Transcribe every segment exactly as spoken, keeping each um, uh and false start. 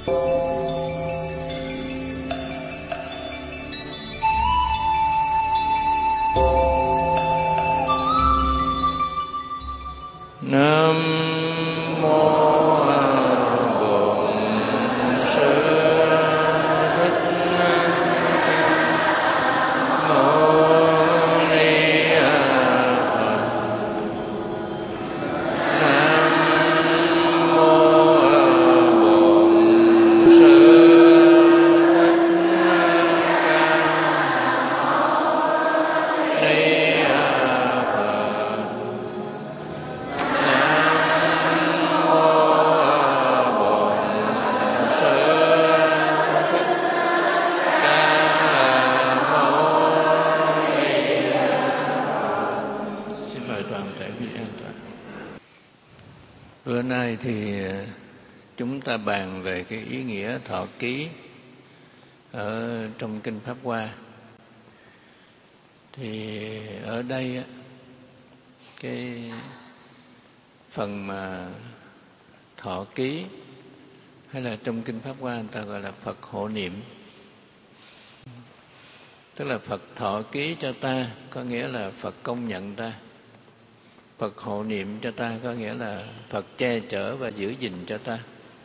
Nam mô Bổn Sư Thích Mâu Ni Phật. Nam mô Bổn Sư Thích Ni Bữa nay thì chúng ta bàn về cái ý nghĩa thọ ký ở trong Kinh Pháp Hoa. Thì ở đây cái phần mà thọ ký hay là trong Kinh Pháp Hoa người ta gọi là Phật hộ niệm. Tức là Phật thọ ký cho ta có nghĩa là Phật công nhận ta. Phật hộ niệm cho ta có nghĩa là Phật che chở và giữ gìn cho ta.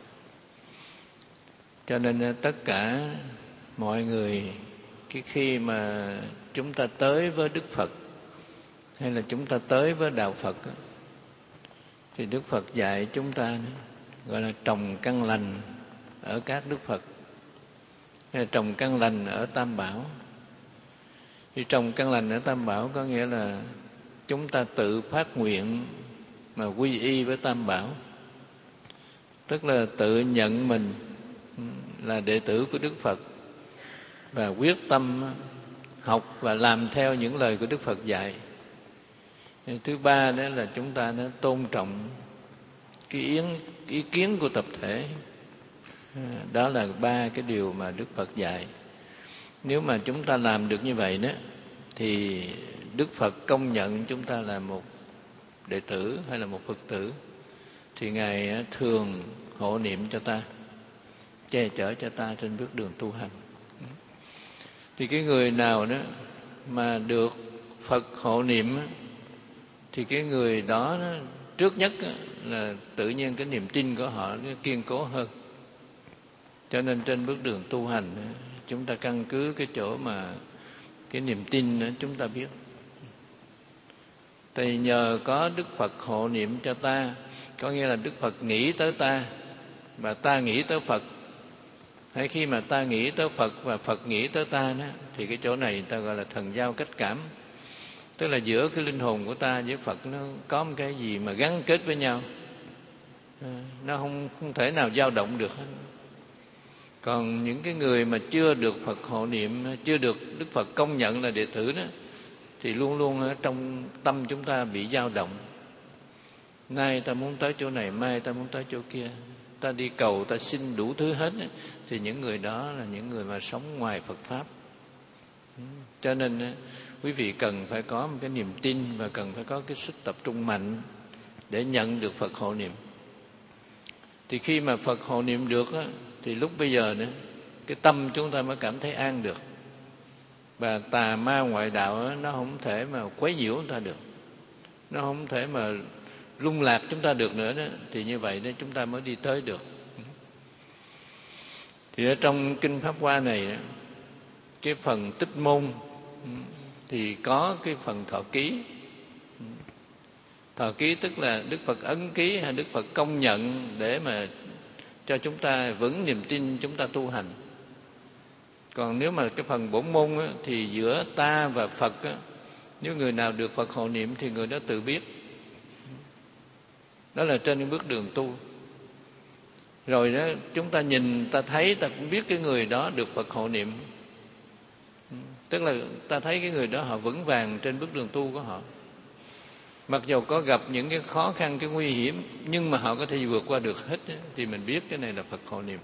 Cho nên tất cả mọi người cái khi mà chúng ta tới với Đức Phật hay là chúng ta tới với Đạo Phật thì Đức Phật dạy chúng ta gọi là trồng căn lành ở các Đức Phật hay là trồng căn lành ở Tam Bảo. Thì trồng căn lành ở Tam Bảo có nghĩa là chúng ta tự phát nguyện mà quy y với Tam Bảo, tức là tự nhận mình là đệ tử của Đức Phật và quyết tâm học và làm theo những lời của Đức Phật dạy. Thứ ba đó là chúng ta nó tôn trọng cái ý, ý kiến của tập thể. Đó là ba cái điều mà Đức Phật dạy. Nếu mà chúng ta làm được như vậy đó thì Đức Phật công nhận chúng ta là một đệ tử hay là một Phật tử, thì Ngài thường hộ niệm cho ta, che chở cho ta trên bước đường tu hành. Thì cái người nào đó mà được Phật hộ niệm thì cái người đó, đó trước nhất là tự nhiên cái niềm tin của họ nó kiên cố hơn. Cho nên trên bước đường tu hành chúng ta căn cứ cái chỗ mà cái niềm tin đó chúng ta biết. Thì nhờ có Đức Phật hộ niệm cho ta, có nghĩa là Đức Phật nghĩ tới ta và ta nghĩ tới Phật. Hay khi mà ta nghĩ tới Phật và Phật nghĩ tới ta đó, thì cái chỗ này người ta gọi là thần giao cách cảm. Tức là giữa cái linh hồn của ta với Phật nó có một cái gì mà gắn kết với nhau, nó không không thể nào dao động được hết. Còn những cái người mà chưa được Phật hộ niệm, chưa được Đức Phật công nhận là đệ tử đó, thì luôn luôn ở trong tâm chúng ta bị dao động. Nay ta muốn tới chỗ này, mai ta muốn tới chỗ kia, ta đi cầu, ta xin đủ thứ hết. Thì những người đó là những người mà sống ngoài Phật Pháp. Cho nên quý vị cần phải có một cái niềm tin và cần phải có cái sức tập trung mạnh để nhận được Phật hộ niệm. Thì khi mà Phật hộ niệm được thì lúc bây giờ nữa cái tâm chúng ta mới cảm thấy an được. Và tà ma ngoại đạo nó không thể mà quấy nhiễu chúng ta được, nó không thể mà lung lạc chúng ta được nữa đó. Thì như vậy đó chúng ta mới đi tới được. Thì ở trong Kinh Pháp Hoa này, cái phần tích môn thì có cái phần thọ ký. Thọ ký tức là Đức Phật ấn ký hay Đức Phật công nhận để mà cho chúng ta vững niềm tin chúng ta tu hành. Còn nếu mà cái phần bổn môn á, thì giữa ta và Phật á, nếu người nào được Phật hộ niệm thì người đó tự biết. Đó là trên cái bước đường tu. Rồi đó chúng ta nhìn, ta thấy, ta cũng biết cái người đó được Phật hộ niệm. Tức là ta thấy cái người đó họ vững vàng trên bước đường tu của họ. Mặc dù có gặp những cái khó khăn, cái nguy hiểm, nhưng mà họ có thể vượt qua được hết. Thì mình biết cái này là Phật hộ niệm.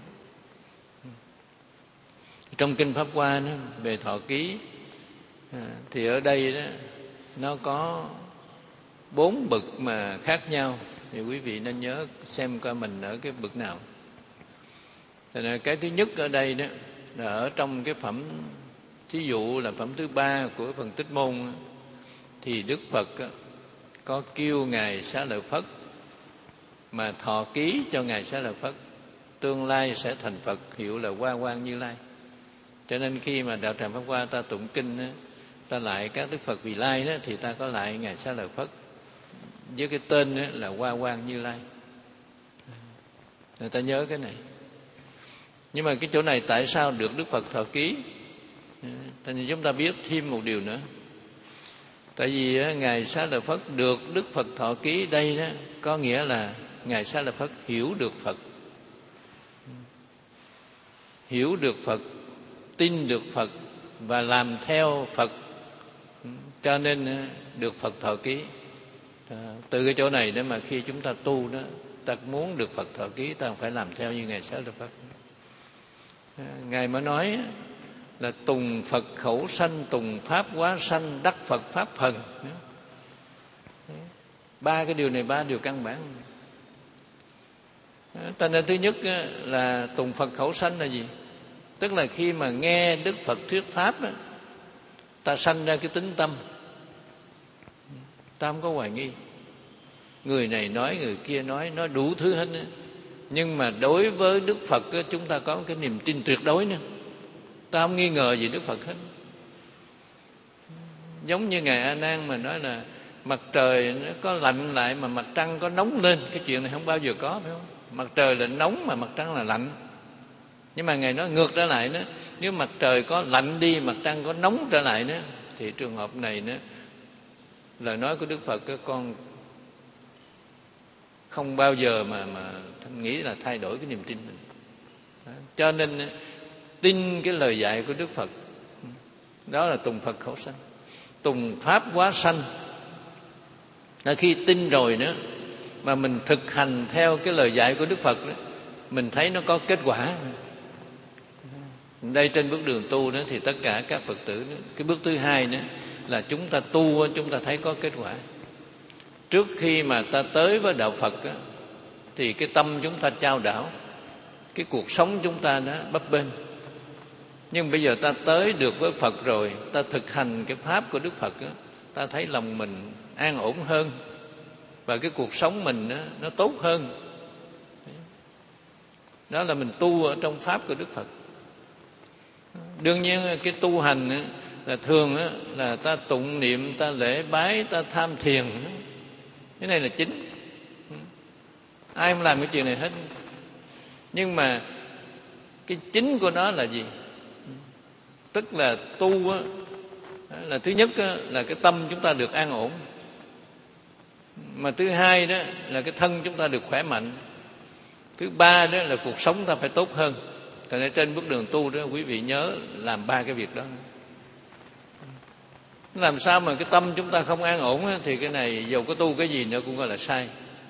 Trong Kinh Pháp Hoa đó, về thọ ký, thì ở đây đó nó có bốn bậc mà khác nhau. Thì quý vị nên nhớ xem coi mình ở cái bậc nào. Thì cái thứ nhất ở đây đó là ở trong cái phẩm, thí dụ là phẩm thứ ba của phần Tích Môn, thì Đức Phật có kêu Ngài Xá Lợi Phất mà thọ ký cho Ngài Xá Lợi Phất, tương lai sẽ thành Phật, hiệu là Hoa Quang Như Lai. Cho nên khi mà Đạo Tràng Pháp Hoa ta tụng kinh, ta lại các Đức Phật Vị Lai đó, thì ta có lại Ngài Xá Lợi Phất với cái tên là Hoa Quang Như Lai. Người ta nhớ cái này. Nhưng mà cái chỗ này tại sao được Đức Phật thọ ký? Thì chúng ta biết thêm một điều nữa. Tại vì Ngài Xá Lợi Phất được Đức Phật thọ ký đây đó, có nghĩa là Ngài Xá Lợi Phất hiểu được Phật, hiểu được Phật, tin được Phật và làm theo Phật, cho nên được Phật thọ ký. Từ cái chỗ này đó mà khi chúng ta tu đó, ta muốn được Phật thọ ký, ta phải làm theo như Ngài Xá Lợi Phất. Ngài mới nói là tùng Phật khẩu sanh, tùng Pháp hóa sanh, đắc Phật Pháp phần. Ba cái điều này, ba điều căn bản. Ta nên thứ nhất là tùng Phật khẩu sanh là gì? Tức là khi mà nghe Đức Phật thuyết Pháp đó, ta sanh ra cái tính tâm, ta không có hoài nghi. Người này nói, người kia nói, nói đủ thứ hết. Nhưng mà đối với Đức Phật chúng ta có cái niềm tin tuyệt đối nữa. Ta không nghi ngờ gì Đức Phật hết. Giống như Ngài A Nan mà nói là mặt trời nó có lạnh lại mà mặt trăng có nóng lên. Cái chuyện này không bao giờ có, phải không? Mặt trời là nóng mà mặt trăng là lạnh. Nhưng mà Ngài nói ngược trở lại nữa, nếu mặt trời có lạnh đi, mặt trăng có nóng trở lại nữa, thì trường hợp này nữa, lời nói của Đức Phật con không bao giờ mà mà nghĩ là thay đổi cái niềm tin mình. Đó. Cho nên tin cái lời dạy của Đức Phật, đó là tùng Phật khẩu sanh. Tùng Pháp hóa sanh là khi tin rồi nữa mà mình thực hành theo cái lời dạy của Đức Phật đó, mình thấy nó có kết quả. Đây trên bước đường tu đó thì tất cả các Phật tử đó, cái bước thứ hai nữa là chúng ta tu, chúng ta thấy có kết quả. Trước khi mà ta tới với đạo Phật đó, thì cái tâm chúng ta chao đảo, cái cuộc sống chúng ta nó bấp bênh. Nhưng bây giờ ta tới được với Phật rồi, ta thực hành cái pháp của Đức Phật đó, ta thấy lòng mình an ổn hơn và cái cuộc sống mình đó, nó tốt hơn. Đó là mình tu ở trong pháp của Đức Phật. Đương nhiên cái tu hành là thường là ta tụng niệm, ta lễ bái, ta tham thiền. Cái này là chính. Ai không làm cái chuyện này hết. Nhưng mà cái chính của nó là gì? Tức là tu á, là thứ nhất á, là cái tâm chúng ta được an ổn. Mà thứ hai đó là cái thân chúng ta được khỏe mạnh. Thứ ba đó là cuộc sống ta phải tốt hơn. Tại nên trên bước đường tu đó quý vị nhớ làm ba cái việc đó. Làm sao mà cái tâm chúng ta không an ổn á, thì cái này dù có tu cái gì nữa cũng gọi là sai.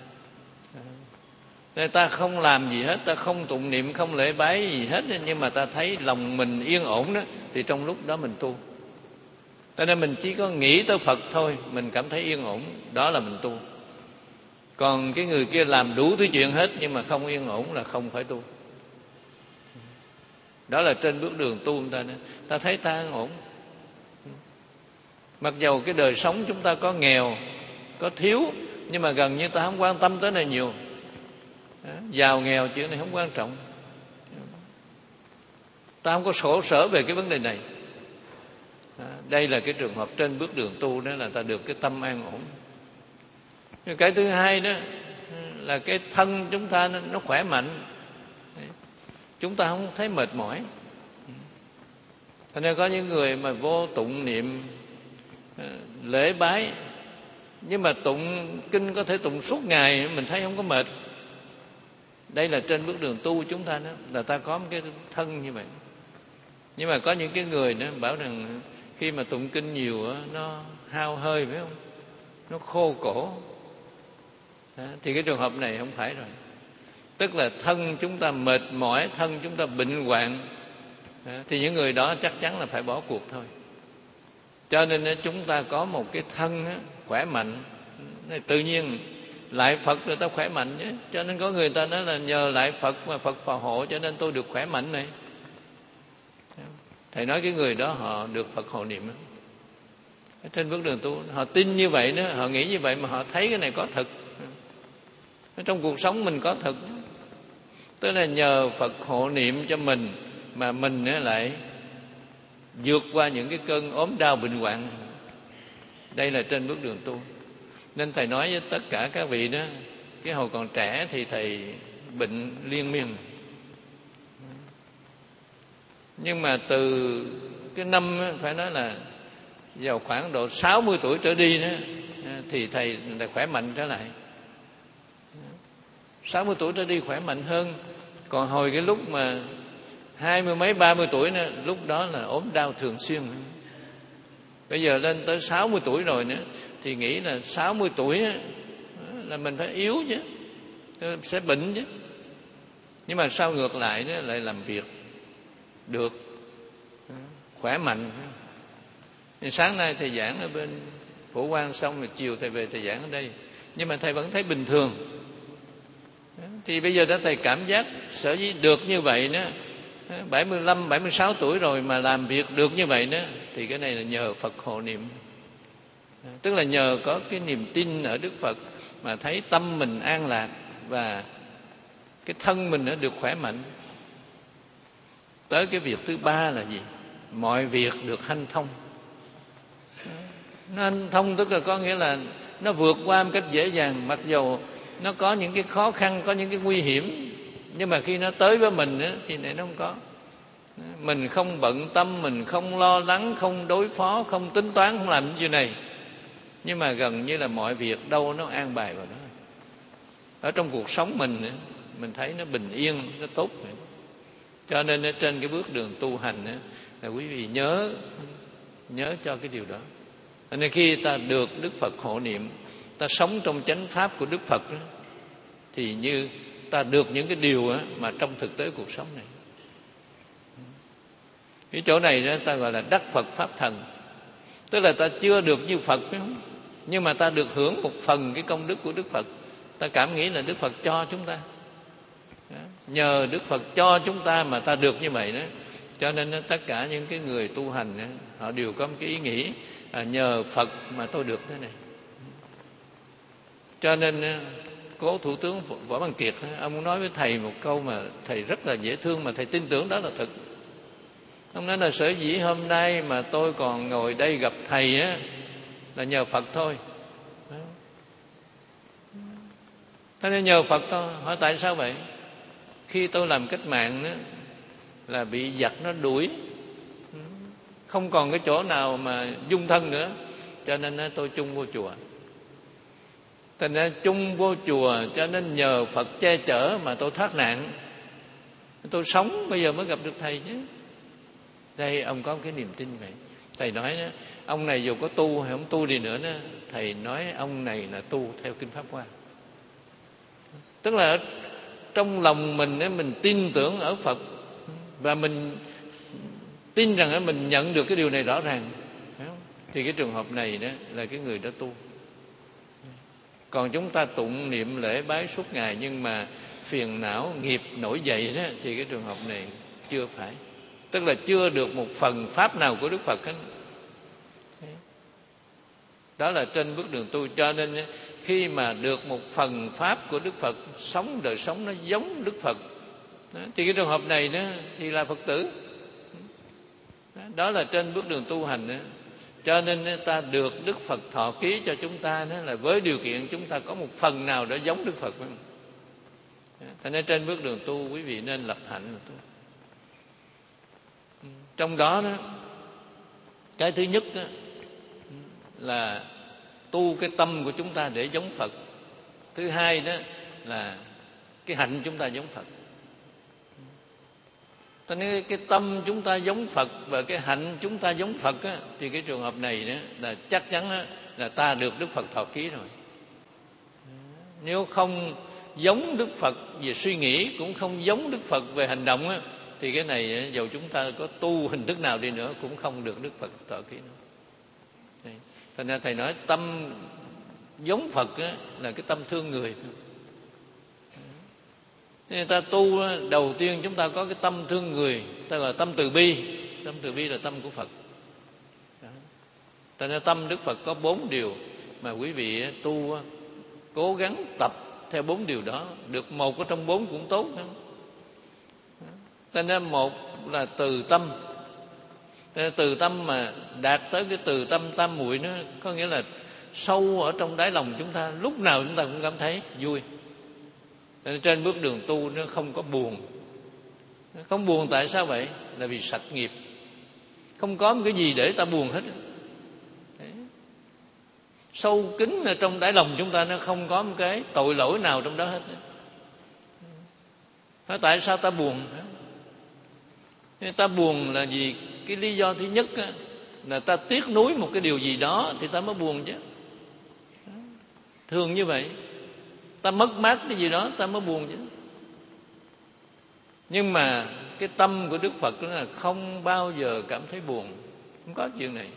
Nên ta không làm gì hết, ta không tụng niệm, không lễ bái gì hết, nhưng mà ta thấy lòng mình yên ổn đó, thì trong lúc đó mình tu. Cho nên mình chỉ có nghĩ tới Phật thôi, mình cảm thấy yên ổn, đó là mình tu. Còn cái người kia làm đủ thứ chuyện hết nhưng mà không yên ổn là không phải tu. Đó là trên bước đường tu người ta nữa. Ta thấy ta an ổn. Mặc dầu cái đời sống chúng ta có nghèo, có thiếu, nhưng mà gần như ta không quan tâm tới này nhiều. Giàu nghèo chuyện này không quan trọng. Ta không có khổ sở về cái vấn đề này. Đây là cái trường hợp trên bước đường tu, đó là ta được cái tâm an ổn. Nhưng cái thứ hai đó là cái thân chúng ta nó khỏe mạnh, chúng ta không thấy mệt mỏi. Cho nên có những người mà vô tụng niệm lễ bái, nhưng mà tụng kinh có thể tụng suốt ngày, mình thấy không có mệt. Đây là trên bước đường tu chúng ta đó, là ta có một cái thân như vậy. Nhưng mà có những cái người đó bảo rằng khi mà tụng kinh nhiều đó, nó hao hơi, phải không? Nó khô cổ. Đó, thì cái trường hợp này không phải rồi. Tức là thân chúng ta mệt mỏi, thân chúng ta bệnh hoạn, đó, thì những người đó chắc chắn là phải bỏ cuộc thôi. Cho nên chúng ta có một cái thân khỏe mạnh, tự nhiên lại Phật rồi ta khỏe mạnh chứ. Cho nên có người ta nói là nhờ lại Phật mà Phật phò hộ cho nên tôi được khỏe mạnh này. Thầy nói cái người đó họ được Phật hộ niệm. Trên bước đường tu họ tin như vậy đó, họ nghĩ như vậy mà họ thấy cái này có thực. Trong cuộc sống mình có thực. Tức là nhờ Phật hộ niệm cho mình mà mình lại vượt qua những cái cơn ốm đau bệnh hoạn. Đây là trên bước đường tu. Nên thầy nói với tất cả các vị đó, cái hồi còn trẻ thì thầy bệnh liên miên. Nhưng mà từ cái năm phải nói là vào khoảng độ sáu mươi tuổi trở đi đó, thì thầy là khỏe mạnh trở lại. sáu mươi tuổi trở đi khỏe mạnh hơn. Còn hồi cái lúc mà hai mươi mấy ba mươi tuổi nữa, lúc đó là ốm đau thường xuyên. Bây giờ lên tới sáu mươi tuổi rồi nữa thì nghĩ là sáu mươi tuổi là mình phải yếu chứ, sẽ bệnh chứ. Nhưng mà sao ngược lại đó, lại làm việc được, khỏe mạnh. Thì sáng nay thầy giảng ở bên Phổ Quang xong rồi chiều thầy về thầy giảng ở đây, nhưng mà thầy vẫn thấy bình thường. Thì bây giờ đó thầy cảm giác sở dĩ được như vậy đó, bảy mươi lăm, bảy mươi sáu tuổi rồi mà làm việc được như vậy đó, thì cái này là nhờ Phật hộ niệm. Tức là nhờ có cái niềm tin ở Đức Phật mà thấy tâm mình an lạc và cái thân mình nó được khỏe mạnh. Tới cái việc thứ ba là gì? Mọi việc được hanh thông. Nó hanh thông tức là có nghĩa là nó vượt qua một cách dễ dàng. Mặc dù nó có những cái khó khăn, có những cái nguy hiểm, nhưng mà khi nó tới với mình á, thì này nó không có. Mình không bận tâm, mình không lo lắng, không đối phó, không tính toán, không làm những chuyện này. Nhưng mà gần như là mọi việc đâu nó an bài vào đó. Ở trong cuộc sống mình á, mình thấy nó bình yên, nó tốt. Cho nên ở trên cái bước đường tu hành á, là quý vị nhớ nhớ cho cái điều đó. Nên khi ta được Đức Phật hộ niệm, ta sống trong chánh pháp của Đức Phật đó, thì như ta được những cái điều đó mà trong thực tế cuộc sống này. Cái chỗ này đó ta gọi là đắc Phật pháp thần. Tức là ta chưa được như Phật, nhưng mà ta được hưởng một phần cái công đức của Đức Phật. Ta cảm nghĩ là Đức Phật cho chúng ta. Nhờ Đức Phật cho chúng ta mà ta được như vậy đó. Cho nên đó, tất cả những cái người tu hành đó, họ đều có một cái ý nghĩ à, nhờ Phật mà tôi được thế này. Cho nên cố Thủ tướng Võ Văn Kiệt, ông nói với thầy một câu mà thầy rất là dễ thương, mà thầy tin tưởng đó là thật. Ông nói là sở dĩ hôm nay mà tôi còn ngồi đây gặp thầy á, là nhờ Phật thôi. Thế nên nhờ Phật thôi. Hỏi tại sao vậy? Khi tôi làm cách mạng đó, là bị giặc nó đuổi, không còn cái chỗ nào mà dung thân nữa, cho nên tôi chung vô chùa. Thành ra chung vô chùa, cho nên nhờ Phật che chở mà tôi thoát nạn. Tôi sống bây giờ mới gặp được thầy chứ. Đây ông có cái niềm tin vậy. Thầy nói đó, ông này dù có tu hay không tu đi nữa đó, thầy nói ông này là tu theo Kinh Pháp Hoa. Tức là trong lòng mình ấy, mình tin tưởng ở Phật, và mình tin rằng mình nhận được cái điều này rõ ràng, thì cái trường hợp này đó là cái người đó tu. Còn chúng ta tụng niệm lễ bái suốt ngày nhưng mà phiền não nghiệp nổi dậy đó, thì cái trường hợp này chưa phải. Tức là chưa được một phần pháp nào của Đức Phật hết. Đó là trên bước đường tu. Cho nên khi mà được một phần pháp của Đức Phật, sống đời sống nó giống Đức Phật đó, thì cái trường hợp này đó thì là Phật tử. Đó là trên bước đường tu hành đó. Cho nên ta được Đức Phật thọ ký cho chúng ta đó, là với điều kiện chúng ta có một phần nào đó giống Đức Phật. Thế nên trên bước đường tu quý vị nên lập hạnh là tu. Trong đó đó, cái thứ nhất đó, là tu cái tâm của chúng ta để giống Phật. Thứ hai đó là cái hạnh chúng ta giống Phật. Cho nên cái tâm chúng ta giống Phật và cái hạnh chúng ta giống Phật á, thì cái trường hợp này đó là chắc chắn á, là ta được Đức Phật thọ ký rồi. Nếu không giống Đức Phật về suy nghĩ, cũng không giống Đức Phật về hành động á, thì cái này dầu chúng ta có tu hình thức nào đi nữa cũng không được Đức Phật thọ ký nữa. Thành ra thầy nói tâm giống Phật á, là cái tâm thương người. Người ta tu á, đầu tiên chúng ta có cái tâm thương người, ta gọi là tâm từ bi. Tâm từ bi là tâm của Phật. Tại nên tâm Đức Phật có bốn điều mà quý vị tu cố gắng tập theo bốn điều đó, được một ở trong bốn cũng tốt. Cho nên một là từ tâm. Từ tâm mà đạt tới cái từ tâm tam muội, nó có nghĩa là sâu ở trong đáy lòng chúng ta, lúc nào chúng ta cũng cảm thấy vui. Cho nên trên bước đường tu nó không có buồn. Không buồn tại sao vậy? Là vì sạch nghiệp. Không có một cái gì để ta buồn hết. Đấy. Sâu kín ở trong đáy lòng chúng ta, nó không có một cái tội lỗi nào trong đó hết. Nói tại sao ta buồn? Ta buồn là vì cái lý do thứ nhất á, là ta tiếc nuối một cái điều gì đó thì ta mới buồn chứ. Thường như vậy. Ta mất mát cái gì đó ta mới buồn chứ. Nhưng mà cái tâm của Đức Phật đó là không bao giờ cảm thấy buồn. Không có chuyện này.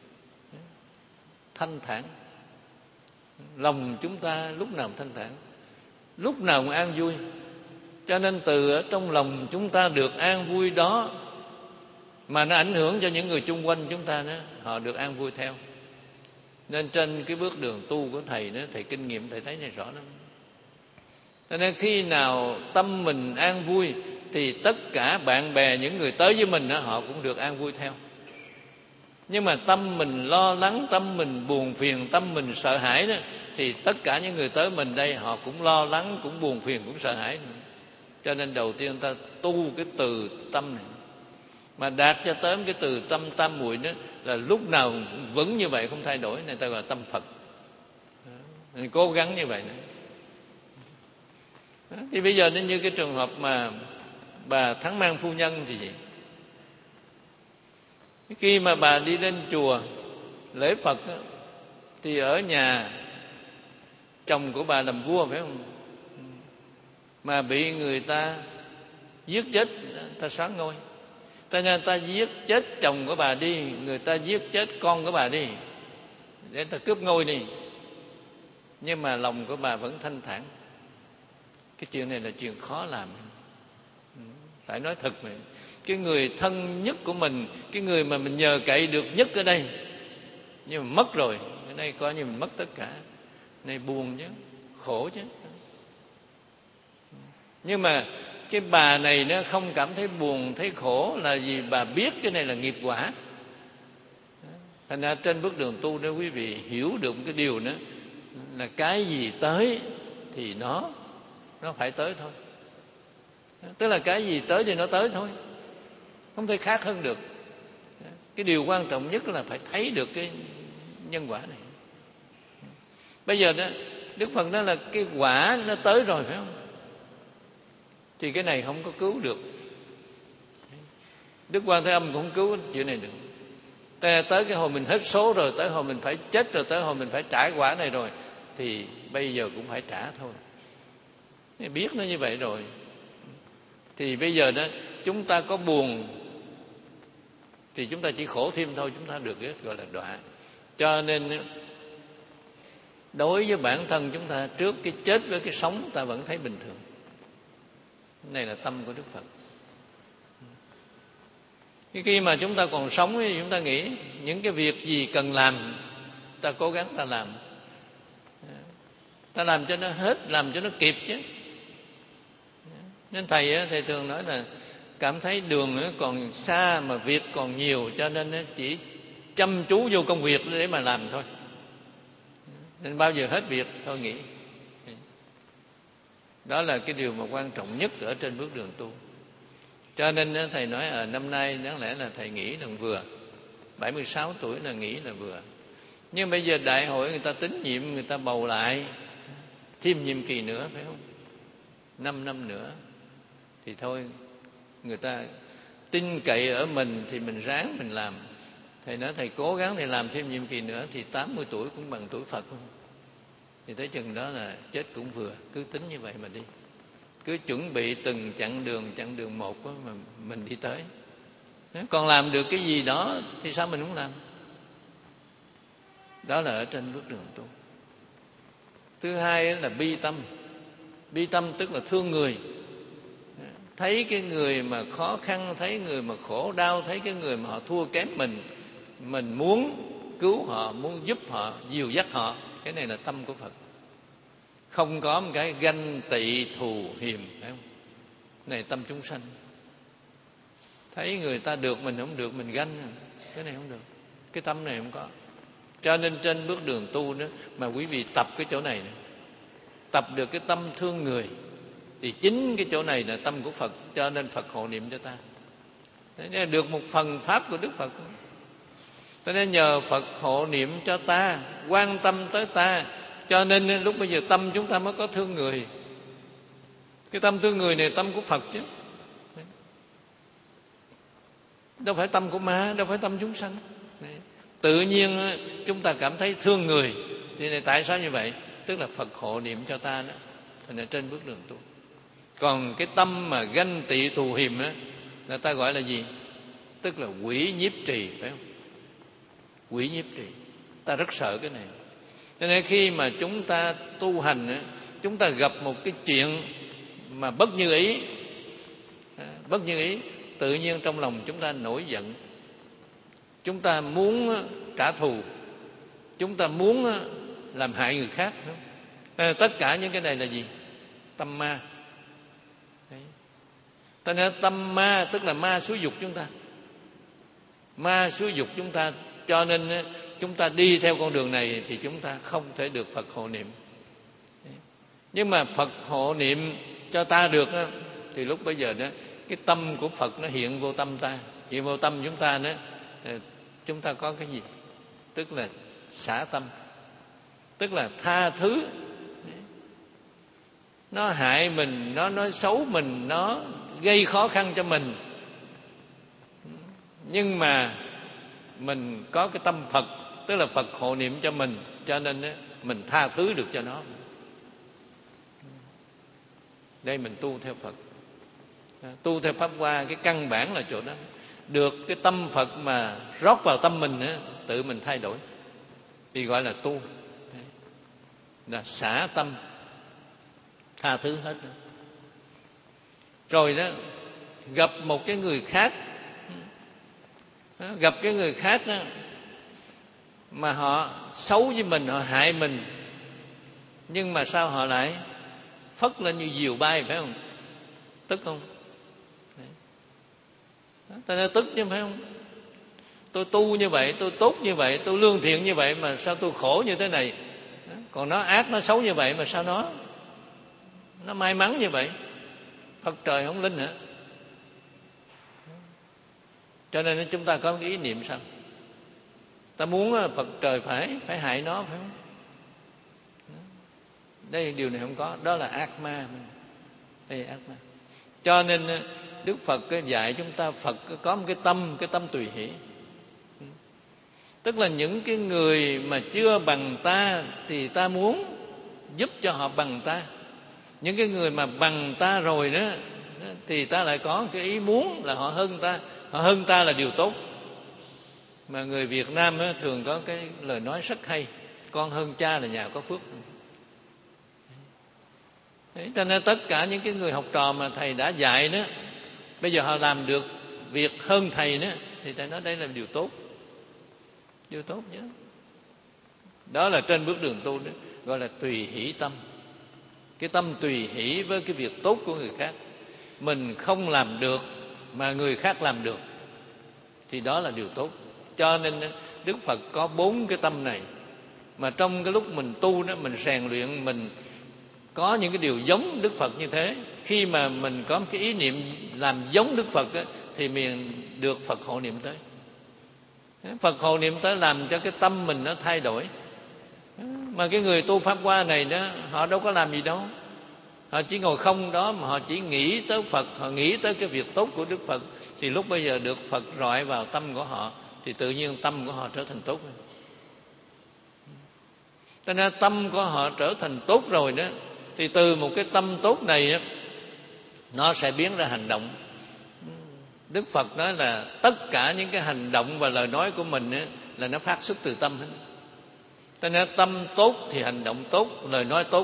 Thanh thản. Lòng chúng ta lúc nào thanh thản, lúc nào cũng an vui. Cho nên từ ở trong lòng chúng ta được an vui đó mà nó ảnh hưởng cho những người chung quanh chúng ta đó, họ được an vui theo. Nên trên cái bước đường tu của thầy đó, thầy kinh nghiệm thầy thấy này rõ lắm. Cho nên khi nào tâm mình an vui thì tất cả bạn bè, những người tới với mình đó, họ cũng được an vui theo. Nhưng mà tâm mình lo lắng, tâm mình buồn phiền, tâm mình sợ hãi đó, thì tất cả những người tới mình đây họ cũng lo lắng, cũng buồn phiền, cũng sợ hãi. Cho nên đầu tiên ta tu cái từ tâm này, mà đạt cho tới cái từ tâm tam muội đó là lúc nào vẫn như vậy, không thay đổi, này ta gọi là tâm Phật. Mình cố gắng như vậy nữa. Thì bây giờ nên như cái trường hợp mà bà Thắng Mang phu nhân thì gì? Khi mà bà đi lên chùa lễ Phật đó, thì ở nhà chồng của bà làm vua phải không? Mà bị người ta giết chết, ta soán ngôi. Ta nên ta giết chết chồng của bà đi, người ta giết chết con của bà đi, để ta cướp ngôi đi. Nhưng mà lòng của bà vẫn thanh thản. Cái chuyện này là chuyện khó làm. Phải nói thật mà. Cái người thân nhất của mình, cái người mà mình nhờ cậy được nhất ở đây, nhưng mà mất rồi. Ở đây coi như mình mất tất cả. Này buồn chứ, khổ chứ. Nhưng mà cái bà này nó không cảm thấy buồn, thấy khổ là vì bà biết cái này là nghiệp quả. Thành ra trên bước đường tu, nếu quý vị hiểu được cái điều đó, là cái gì tới thì nó nó phải tới thôi. Tức là cái gì tới thì nó tới thôi, không thể khác hơn được. Cái điều quan trọng nhất là phải thấy được cái nhân quả này. Bây giờ đó Đức Phật nói là cái quả nó tới rồi phải không? Thì cái này không có cứu được. Đức Quan Thế Âm cũng không cứu chuyện này được. Tới cái hồi mình hết số rồi, tới hồi mình phải chết rồi, tới hồi mình phải trả quả này rồi, thì bây giờ cũng phải trả thôi. Biết nó như vậy rồi. Thì bây giờ đó chúng ta có buồn thì chúng ta chỉ khổ thêm thôi, chúng ta được cái gọi là đọa. Cho nên đối với bản thân chúng ta, trước cái chết với cái sống ta vẫn thấy bình thường. Này là tâm của Đức Phật. Khi mà chúng ta còn sống thì chúng ta nghĩ những cái việc gì cần làm, ta cố gắng ta làm. Ta làm cho nó hết, làm cho nó kịp chứ. Nên thầy thầy thường nói là cảm thấy đường còn xa mà việc còn nhiều, cho nên chỉ chăm chú vô công việc để mà làm thôi. Nên bao giờ hết việc thôi nghỉ. Đó là cái điều mà quan trọng nhất ở trên bước đường tu. Cho nên thầy nói ở năm nay đáng lẽ là thầy nghỉ là vừa, bảy mươi sáu tuổi là nghỉ là vừa. Nhưng bây giờ đại hội người ta tín nhiệm, người ta bầu lại thêm nhiệm kỳ nữa phải không? Năm năm nữa thì thôi, người ta tin cậy ở mình thì mình ráng mình làm. Thầy nói thầy cố gắng thầy làm thêm nhiệm kỳ nữa thì tám mươi tuổi cũng bằng tuổi Phật không? Thì tới chừng đó là chết cũng vừa. Cứ tính như vậy mà đi. Cứ chuẩn bị từng chặng đường, chặng đường một đó mà mình đi tới. Còn làm được cái gì đó thì sao mình không làm? Đó là ở trên bước đường tu. Thứ hai là bi tâm. Bi tâm tức là thương người. Thấy cái người mà khó khăn, thấy người mà khổ đau, thấy cái người mà họ thua kém mình, mình muốn cứu họ, muốn giúp họ, dìu dắt họ. Cái này là tâm của Phật. Không có một cái ganh tị thù hiềm, phải không? Này tâm chúng sanh. Thấy người ta được mình không được, mình ganh. Cái này không được. Cái tâm này không có. Cho nên trên bước đường tu đó, mà quý vị tập cái chỗ này nữa, tập được cái tâm thương người, thì chính cái chỗ này là tâm của Phật. Cho nên Phật hộ niệm cho ta. Thế nên được một phần pháp của Đức Phật. Cho nên nhờ Phật hộ niệm cho ta, quan tâm tới ta, cho nên lúc bây giờ tâm chúng ta mới có thương người. Cái tâm thương người này tâm của Phật chứ, đâu phải tâm của ma, đâu phải tâm chúng sanh. Tự nhiên chúng ta cảm thấy thương người. Thì này tại sao như vậy? Tức là Phật hộ niệm cho ta đó. Thành ra trên bước đường tu. Còn cái tâm mà ganh tị thù hiềm á, người ta gọi là gì? Tức là quỷ nhiếp trì, phải không? Quỷ nhiếp trì. Ta rất sợ cái này. Cho nên khi mà chúng ta tu hành á, chúng ta gặp một cái chuyện mà bất như ý, bất như ý, tự nhiên trong lòng chúng ta nổi giận. Chúng ta muốn trả thù, chúng ta muốn làm hại người khác. À, tất cả những cái này là gì? Tâm ma. Cho nên tâm ma tức là ma xúi dục chúng ta. Ma xúi dục chúng ta. Cho nên chúng ta đi theo con đường này thì chúng ta không thể được Phật hộ niệm. Nhưng mà Phật hộ niệm cho ta được thì lúc bây giờ đó, cái tâm của Phật nó hiện vô tâm ta. Hiện vô tâm chúng ta đó, chúng ta có cái gì? Tức là xả tâm, tức là tha thứ. Nó hại mình, nó nói xấu mình, nó gây khó khăn cho mình, nhưng mà mình có cái tâm Phật, tức là Phật hộ niệm cho mình, cho nên mình tha thứ được cho nó. Đây mình tu theo Phật. Tu theo Pháp Hoa, cái căn bản là chỗ đó. Được cái tâm Phật mà rót vào tâm mình, tự mình thay đổi, thì gọi là tu. Là xả tâm, tha thứ hết. Rồi đó, gặp một cái người khác, gặp cái người khác đó, mà họ xấu với mình, họ hại mình, nhưng mà sao họ lại phất lên như diều bay, phải không? Tức không? Ta nói tức chứ, phải không? Tôi tu như vậy, tôi tốt như vậy, tôi lương thiện như vậy, mà sao tôi khổ như thế này? Còn nó ác, nó xấu như vậy, mà sao nó nó may mắn như vậy? Phật trời không linh hả? Cho nên chúng ta có cái ý niệm sao? Ta muốn Phật trời phải phải hại nó, phải không? Đây điều này không có. Đó là ác ma. Đây là ác ma. Cho nên Đức Phật dạy chúng ta, Phật có một cái tâm, cái tâm tùy hỷ. Tức là những cái người mà chưa bằng ta thì ta muốn giúp cho họ bằng ta. Những cái người mà bằng ta rồi đó thì ta lại có cái ý muốn là họ hơn ta. Họ hơn ta là điều tốt. Mà người Việt Nam đó, thường có cái lời nói rất hay: con hơn cha là nhà có phước. Đấy, cho nên tất cả những cái người học trò mà thầy đã dạy đó, bây giờ họ làm được việc hơn thầy đó, thì thầy nói đây là điều tốt. Điều tốt nhớ. Đó là trên bước đường tu đó, gọi là tùy hỷ tâm. Cái tâm tùy hỷ với cái việc tốt của người khác. Mình không làm được mà người khác làm được, thì đó là điều tốt. Cho nên Đức Phật có bốn cái tâm này. Mà trong cái lúc mình tu đó, mình rèn luyện, mình có những cái điều giống Đức Phật như thế. Khi mà mình có một cái ý niệm làm giống Đức Phật đó, thì mình được Phật hộ niệm tới. Phật hộ niệm tới làm cho cái tâm mình nó thay đổi. Mà cái người tu Pháp Hoa này đó, họ đâu có làm gì đâu. Họ chỉ ngồi không đó, mà họ chỉ nghĩ tới Phật, họ nghĩ tới cái việc tốt của Đức Phật. Thì lúc bây giờ được Phật rọi vào tâm của họ, thì tự nhiên tâm của họ trở thành tốt. Cho nên tâm của họ trở thành tốt rồi đó, thì từ một cái tâm tốt này nó sẽ biến ra hành động. Đức Phật nói là tất cả những cái hành động và lời nói của mình là nó phát xuất từ tâm hết. Cho nên tâm tốt thì hành động tốt, lời nói tốt.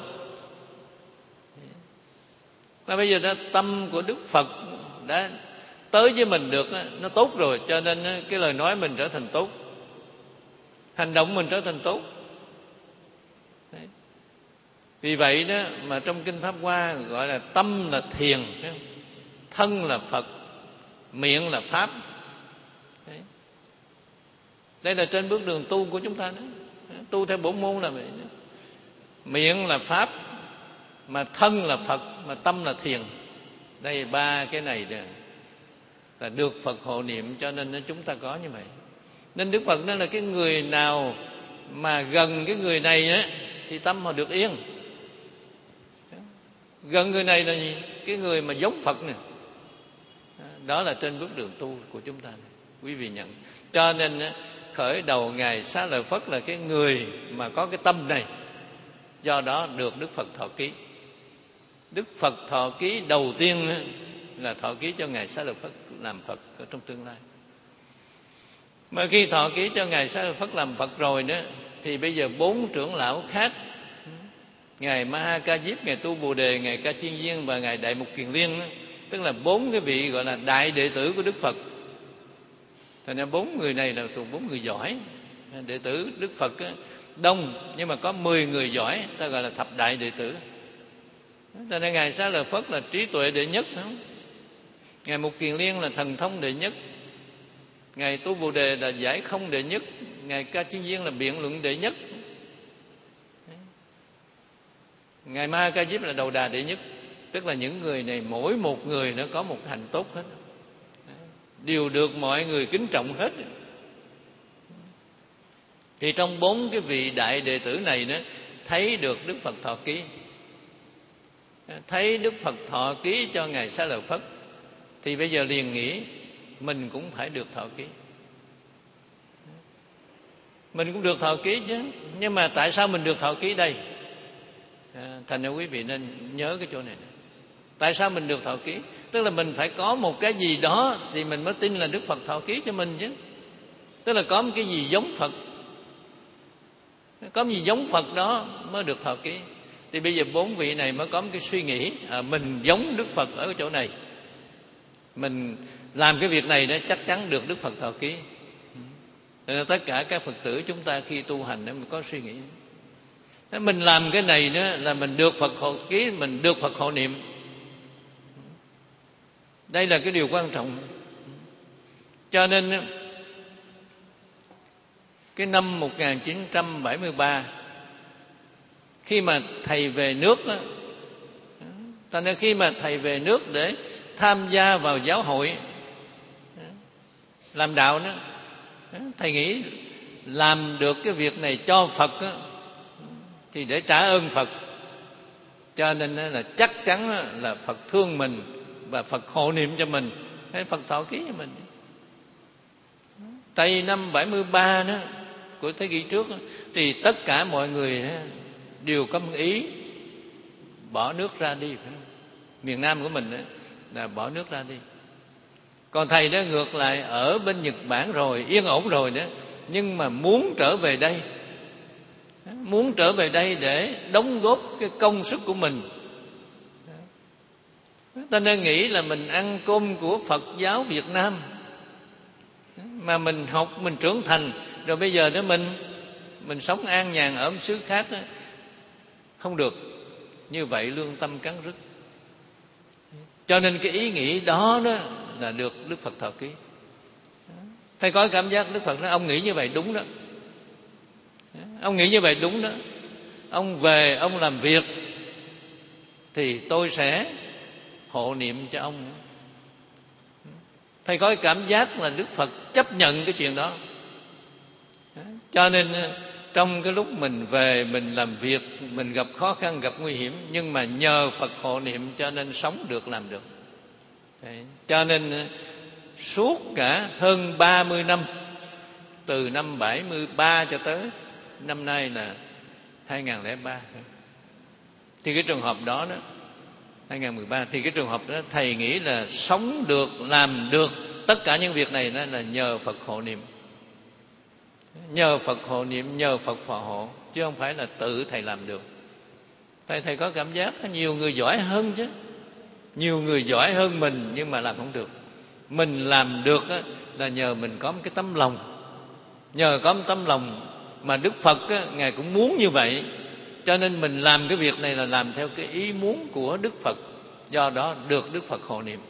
Và bây giờ đó, tâm của Đức Phật đã tới với mình được, nó tốt rồi, cho nên cái lời nói mình trở thành tốt, hành động mình trở thành tốt. Đấy. Vì vậy đó mà trong Kinh Pháp Hoa gọi là tâm là thiền, thân là Phật, miệng là Pháp. Đấy. Đây là trên bước đường tu của chúng ta đó. Tu theo bổn môn là vậy đó. Miệng là Pháp, mà thân là Phật, mà tâm là thiền. Đây ba cái này đó là được Phật hộ niệm, cho nên chúng ta có như vậy. Nên Đức Phật nói là cái người nào mà gần cái người này á, thì tâm họ được yên. Gần người này là gì? Cái người mà giống Phật nè. Đó là trên bước đường tu của chúng ta. Quý vị nhận. Cho nên khởi đầu Ngài Xá Lợi Phất là cái người mà có cái tâm này. Do đó được Đức Phật thọ ký. Đức Phật thọ ký đầu tiên là thọ ký cho Ngài Xá Lợi Phất làm Phật ở trong tương lai. Mà khi thọ ký cho Ngài Xá Lợi Phất làm Phật rồi đó, thì bây giờ bốn trưởng lão khác, Ngài Ma Ha Ca Diếp, Ngài Tu Bồ Đề, Ngài Ca Chiên Viên và Ngài Đại Mục Kiền Liên, tức là bốn cái vị gọi là đại đệ tử của Đức Phật. Thành ra bốn người này là thuộc bốn người giỏi. Đệ tử Đức Phật đông, nhưng mà có mười người giỏi, ta gọi là thập đại đệ tử. Thành ra Ngài Xá Lợi Phất là trí tuệ đệ nhất, không? Ngài Mục Kiền Liên là thần thông đệ nhất, Ngài Tu Bồ Đề là giải không đệ nhất, Ngài Ca Chiên Viên là biện luận đệ nhất, Ngài Ma Ha Ca Diếp là đầu đà đệ nhất. Tức là những người này mỗi một người nó có một hành tốt hết, đều được mọi người kính trọng hết. Thì trong bốn cái vị đại đệ tử này đó, thấy được Đức Phật thọ ký, thấy Đức Phật thọ ký cho Ngài Xá Lợi Phất, thì bây giờ liền nghĩ mình cũng phải được thọ ký. Mình cũng được thọ ký chứ. Nhưng mà tại sao mình được thọ ký đây? À, thành ra quý vị nên nhớ cái chỗ này. Tại sao mình được thọ ký? Tức là mình phải có một cái gì đó thì mình mới tin là Đức Phật thọ ký cho mình chứ. Tức là có một cái gì giống Phật, có một gì giống Phật đó mới được thọ ký. Thì bây giờ bốn vị này mới có một cái suy nghĩ, à, mình giống Đức Phật ở cái chỗ này, mình làm cái việc này đó chắc chắn được Đức Phật thọ ký. Nên tất cả các Phật tử chúng ta khi tu hành đó mình có suy nghĩ, mình làm cái này đó là mình được Phật hộ ký, mình được Phật hộ niệm. Đây là cái điều quan trọng. Cho nên cái năm một nghìn chín trăm bảy mươi ba, khi mà thầy về nước đó, cho nên khi mà thầy về nước để tham gia vào giáo hội làm đạo đó, thầy nghĩ làm được cái việc này cho Phật đó, thì để trả ơn Phật. Cho nên là chắc chắn là Phật thương mình và Phật hộ niệm cho mình, hay Phật thọ ký cho mình. Tây năm bảy mươi ba đó của thế kỷ trước đó, thì tất cả mọi người đều có một ý bỏ nước ra đi. Miền Nam của mình đó, là bỏ nước ra đi. Còn thầy đó ngược lại ở bên Nhật Bản rồi, yên ổn rồi đó, nhưng mà muốn trở về đây, muốn trở về đây để đóng góp cái công sức của mình. Ta nên nghĩ là mình ăn cơm của Phật giáo Việt Nam, mà mình học, mình trưởng thành, rồi bây giờ đó mình mình sống an nhàn ở một xứ khác đó, không được. Như vậy lương tâm cắn rứt. Cho nên cái ý nghĩ đó đó là được Đức Phật thọ ký. Thầy có cảm giác Đức Phật nói ông nghĩ như vậy đúng đó, ông nghĩ như vậy đúng đó, ông về ông làm việc thì tôi sẽ hộ niệm cho ông. Thầy có cảm giác là Đức Phật chấp nhận cái chuyện đó. Cho nên trong cái lúc mình về, mình làm việc, mình gặp khó khăn, gặp nguy hiểm, nhưng mà nhờ Phật hộ niệm cho nên sống được, làm được. Đấy. Cho nên suốt cả hơn ba mươi năm, từ năm bảy mươi ba cho tới năm nay là hai nghìn lẻ ba, thì cái trường hợp đó đó, hai nghìn mười ba, thì cái trường hợp đó thầy nghĩ là sống được, làm được tất cả những việc này đó là nhờ Phật hộ niệm, nhờ Phật hộ niệm, nhờ Phật phò hộ. chứ không phải là tự thầy làm được. Thầy thầy có cảm giác có nhiều người giỏi hơn chứ, nhiều người giỏi hơn mình nhưng mà làm không được. Mình làm được á, là nhờ mình có một cái tấm lòng, nhờ có một tấm lòng mà Đức Phật á, Ngài cũng muốn như vậy, cho nên mình làm cái việc này là làm theo cái ý muốn của Đức Phật, do đó được Đức Phật hộ niệm.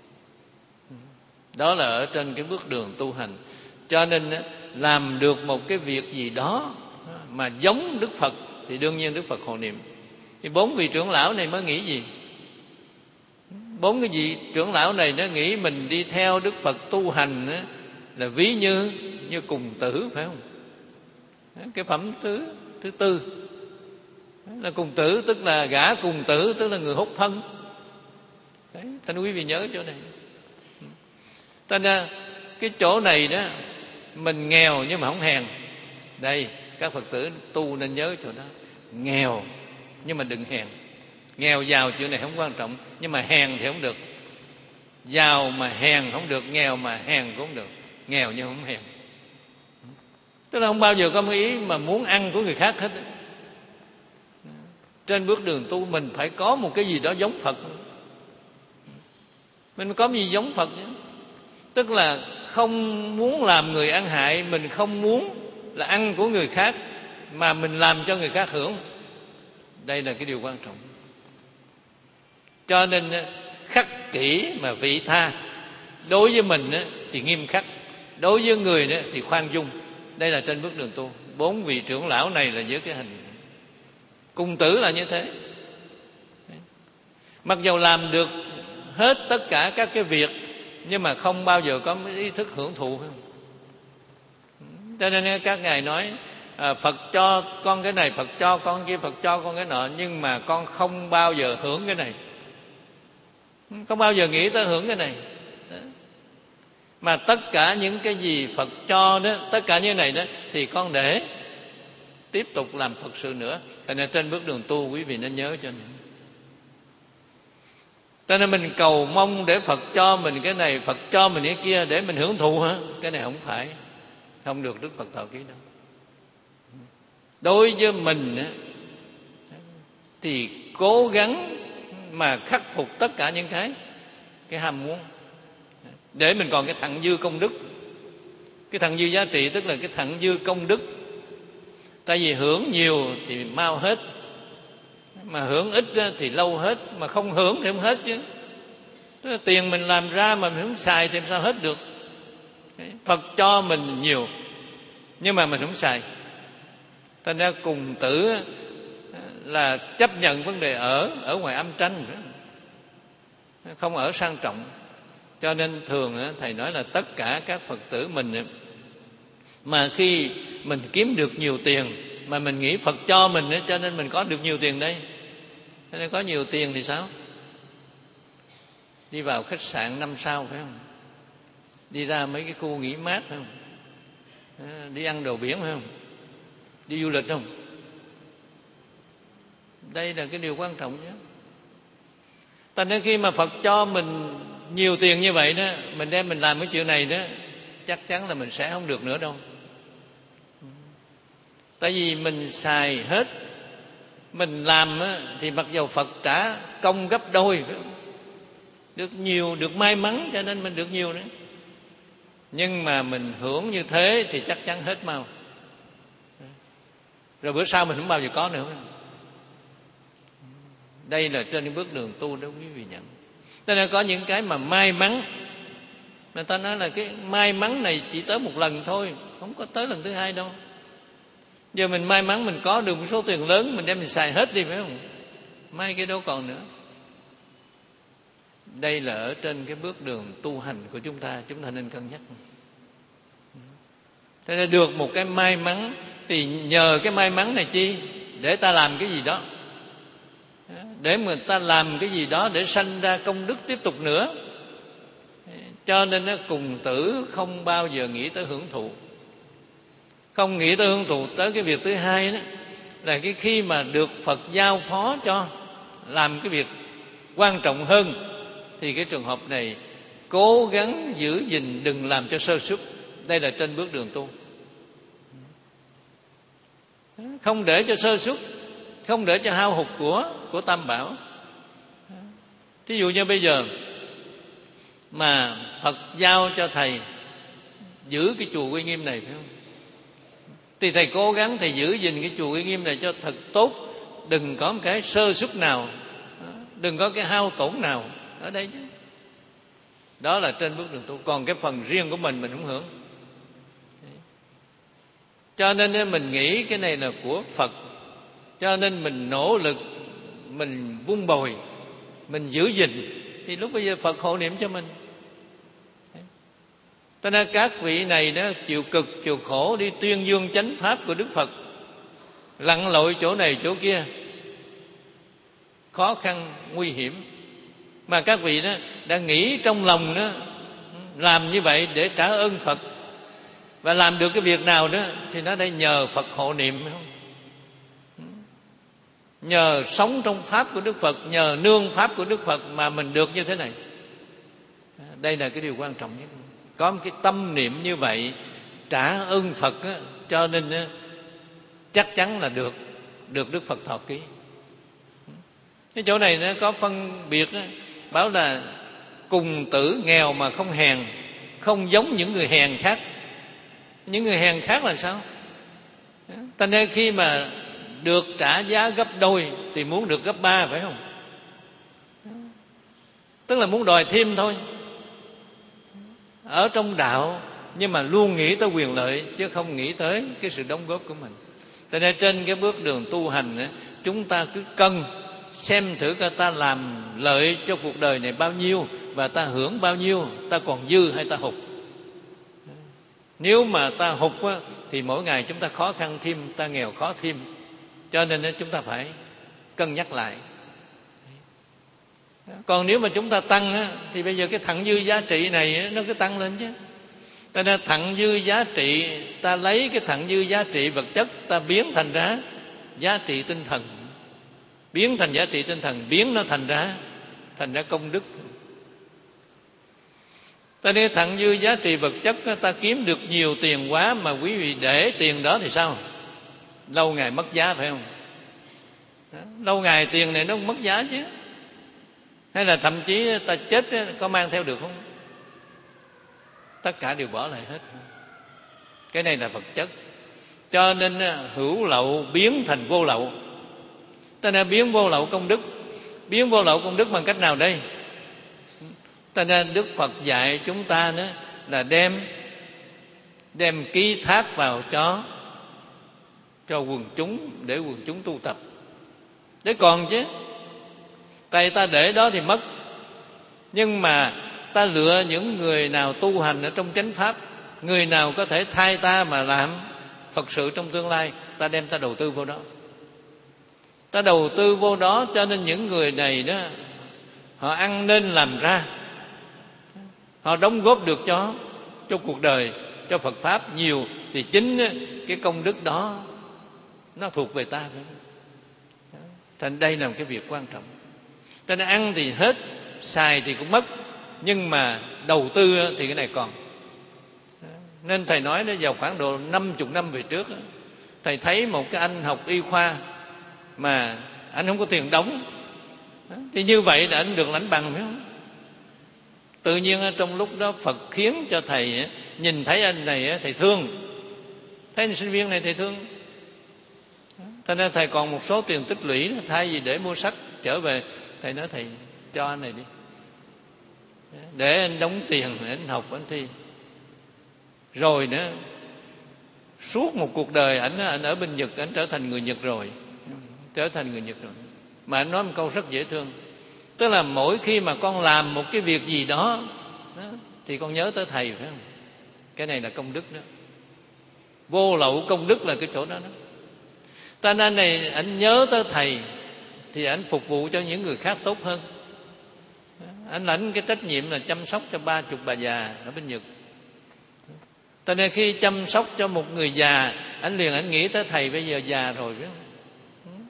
Đó là ở trên cái bước đường tu hành. Cho nên á, làm được một cái việc gì đó mà giống Đức Phật thì đương nhiên Đức Phật hộ niệm. Thì bốn vị trưởng lão này mới nghĩ gì? Bốn cái vị trưởng lão này nó nghĩ mình đi theo Đức Phật tu hành á, là ví như như cùng tử, phải không? Cái phẩm thứ thứ tư là cùng tử, tức là gã cùng tử, tức là người hút phân. Đấy, thanh quý vị nhớ chỗ này. Thành ra cái chỗ này đó, mình nghèo nhưng mà không hèn. Đây, các Phật tử tu nên nhớ chỗ đó. Nghèo nhưng mà đừng hèn. Nghèo giàu chuyện này không quan trọng, nhưng mà hèn thì không được. Giàu mà hèn không được, nghèo mà hèn cũng không được. Nghèo nhưng không hèn, tức là không bao giờ có một ý mà muốn ăn của người khác hết. Trên bước đường tu mình phải có một cái gì đó giống Phật. Mình có gì giống Phật nhé. Tức là không muốn làm người ăn hại, mình không muốn là ăn của người khác, mà mình làm cho người khác hưởng. Đây là cái điều quan trọng. Cho nên khắc kỷ mà vị tha. Đối với mình thì nghiêm khắc, đối với người thì khoan dung. Đây là trên bước đường tu. Bốn vị trưởng lão này là với cái hình cung tử là như thế. Mặc dù làm được hết tất cả các cái việc, nhưng mà không bao giờ có ý thức hưởng thụ. Cho nên các ngài nói à, Phật cho con cái này, Phật cho con kia, Phật cho con cái nọ, nhưng mà con không bao giờ hưởng cái này, không bao giờ nghĩ tới hưởng cái này. Đó. Mà tất cả những cái gì Phật cho đó, tất cả những này đó thì con để tiếp tục làm Phật sự nữa. Thành ra trên bước đường tu quý vị nên nhớ cho nên. Cho nên mình cầu mong để Phật cho mình cái này, Phật cho mình cái kia để mình hưởng thụ hả? Cái này không phải, không được Đức Phật thọ ký đâu. Đối với mình thì cố gắng mà khắc phục tất cả những cái cái ham muốn, để mình còn cái thặng dư công đức. Cái thặng dư giá trị tức là cái thặng dư công đức. Tại vì hưởng nhiều thì mau hết, mà hưởng ít thì lâu hết, mà không hưởng thì không hết chứ. Tức là tiền mình làm ra mà mình không xài thì làm sao hết được. Phật cho mình nhiều nhưng mà mình không xài. Thành ra cùng tử là chấp nhận vấn đề ở ở ngoài âm tranh, không ở sang trọng. Cho nên thường thầy nói là tất cả các Phật tử mình mà khi mình kiếm được nhiều tiền mà mình nghĩ Phật cho mình, cho nên mình có được nhiều tiền đây. Cho nên có nhiều tiền thì sao? Đi vào khách sạn năm sao phải không? Đi ra mấy cái khu nghỉ mát phải không? Đi ăn đồ biển phải không? Đi du lịch không? Đây là cái điều quan trọng nhất. Thành nên khi mà Phật cho mình nhiều tiền như vậy đó, mình đem mình làm cái chuyện này đó, chắc chắn là mình sẽ không được nữa đâu. Tại vì mình xài hết. Mình làm thì mặc dù Phật trả công gấp đôi, được nhiều, được may mắn cho nên mình được nhiều nữa. Nhưng mà mình hưởng như thế thì chắc chắn hết mau. Rồi bữa sau mình không bao giờ có nữa. Đây là trên bước đường tu đó quý vị nhận. Cho nên có những cái mà may mắn, người ta nói là cái may mắn này chỉ tới một lần thôi, không có tới lần thứ hai đâu. Giờ mình may mắn mình có được một số tiền lớn, mình đem mình xài hết đi phải không? May cái đâu còn nữa. Đây là ở trên cái bước đường tu hành của chúng ta, chúng ta nên cân nhắc. Thế nên được một cái may mắn thì nhờ cái may mắn này chi? Để ta làm cái gì đó, để người ta làm cái gì đó để sanh ra công đức tiếp tục nữa. Cho nên nó cùng tử không bao giờ nghĩ tới hưởng thụ. Không nghĩ tới hưởng thụ. Tới cái việc thứ hai đó là cái khi mà được Phật giao phó cho làm cái việc quan trọng hơn, thì cái trường hợp này cố gắng giữ gìn, đừng làm cho sơ suất. Đây là trên bước đường tu. không để cho sơ suất, không để cho hao hụt của của Tam Bảo. Thí dụ như bây giờ mà Phật giao cho thầy giữ cái chùa Uy Nghiêm này, phải không? Thì thầy cố gắng thầy giữ gìn cái chùa Uy Nghiêm này cho thật tốt, đừng có một cái sơ suất nào, đừng có cái hao tổn nào ở đây chứ. Đó là trên bước đường tu. Còn cái phần riêng của mình mình không hưởng. Cho nên mình nghĩ cái này là của Phật, cho nên mình nỗ lực, mình vun bồi, mình giữ gìn, thì lúc bây giờ Phật hộ niệm cho mình. Cho nên các vị này đó chịu cực chịu khổ đi tuyên dương chánh pháp của Đức Phật, lặn lội chỗ này chỗ kia, khó khăn nguy hiểm, mà các vị đó đã nghĩ trong lòng đó làm như vậy để trả ơn Phật, và làm được cái việc nào đó thì nó đây nhờ Phật hộ niệm, phải không? Nhờ sống trong pháp của Đức Phật, nhờ nương pháp của Đức Phật mà mình được như thế này. Đây là cái điều quan trọng nhất. Có một cái tâm niệm như vậy trả ơn Phật á, cho nên á, chắc chắn là được được Đức Phật thọ ký. Cái chỗ này nó có phân biệt á, bảo là cùng tử nghèo mà không hèn, không giống những người hèn khác. Những người hèn khác là sao? Thành ra khi mà được trả giá gấp đôi thì muốn được gấp ba, phải không? Tức là muốn đòi thêm thôi. Ở trong đạo nhưng mà luôn nghĩ tới quyền lợi, chứ không nghĩ tới cái sự đóng góp của mình. Cho nên trên cái bước đường tu hành, chúng ta cứ cân xem thử coi ta làm lợi cho cuộc đời này bao nhiêu, và ta hưởng bao nhiêu, ta còn dư hay ta hụt. Nếu mà ta hụt á, thì mỗi ngày chúng ta khó khăn thêm, ta nghèo khó thêm. Cho nên chúng ta phải cân nhắc lại. Còn nếu mà chúng ta tăng á, thì bây giờ cái thặng dư giá trị này nó cứ tăng lên chứ. Cho nên thặng dư giá trị, ta lấy cái thặng dư giá trị vật chất, ta biến thành ra giá trị tinh thần, biến thành giá trị tinh thần, biến nó thành ra thành ra công đức. Ta nên thặng dư giá trị vật chất, ta kiếm được nhiều tiền quá mà quý vị để tiền đó thì sao? Lâu ngày mất giá, phải không? Lâu ngày tiền này nó không mất giá chứ. Hay là thậm chí ta chết có mang theo được không? Tất cả đều bỏ lại hết. Cái này là vật chất. Cho nên hữu lậu biến thành vô lậu. Ta nên biến vô lậu công đức. Biến vô lậu công đức bằng cách nào đây? Ta nên Đức Phật dạy chúng ta đó là đem đem ký thác vào cho cho quần chúng, để quần chúng tu tập. Để còn chứ. Tại ta để đó thì mất. Nhưng mà ta lựa những người nào tu hành ở trong chánh pháp, người nào có thể thay ta mà làm Phật sự trong tương lai, ta đem ta đầu tư vô đó. Ta đầu tư vô đó, cho nên những người này đó họ ăn nên làm ra, họ đóng góp được cho cho cuộc đời, cho Phật pháp nhiều, thì chính cái công đức đó nó thuộc về ta. Thành đây là một cái việc quan trọng. Cho nên ăn thì hết, xài thì cũng mất, nhưng mà đầu tư thì cái này còn. Nên thầy nói nó vào khoảng độ năm mươi năm về trước, thầy thấy một cái anh học y khoa mà anh không có tiền đóng, thì như vậy là anh được lãnh bằng, phải không? Tự nhiên trong lúc đó Phật khiến cho thầy nhìn thấy anh này, thầy thương, thấy anh sinh viên này thầy thương. Cho nên thầy còn một số tiền tích lũy, thay vì để mua sách trở về, thầy nói thầy cho anh này đi, để anh đóng tiền, để anh học, anh thi. Rồi nữa, suốt một cuộc đời anh, anh ở bên Nhật, anh trở thành người Nhật rồi, trở thành người Nhật rồi. Mà anh nói một câu rất dễ thương, tức là mỗi khi mà con làm một cái việc gì đó, đó thì con nhớ tới thầy, phải không? Cái này là công đức đó. Vô lậu công đức là cái chỗ đó đó. Ta nên này anh nhớ tới thầy thì anh phục vụ cho những người khác tốt hơn. Anh lãnh cái trách nhiệm là chăm sóc cho ba chục bà già ở bên Nhật. Ta nên khi chăm sóc cho một người già, anh liền anh nghĩ tới thầy bây giờ già rồi, phải không?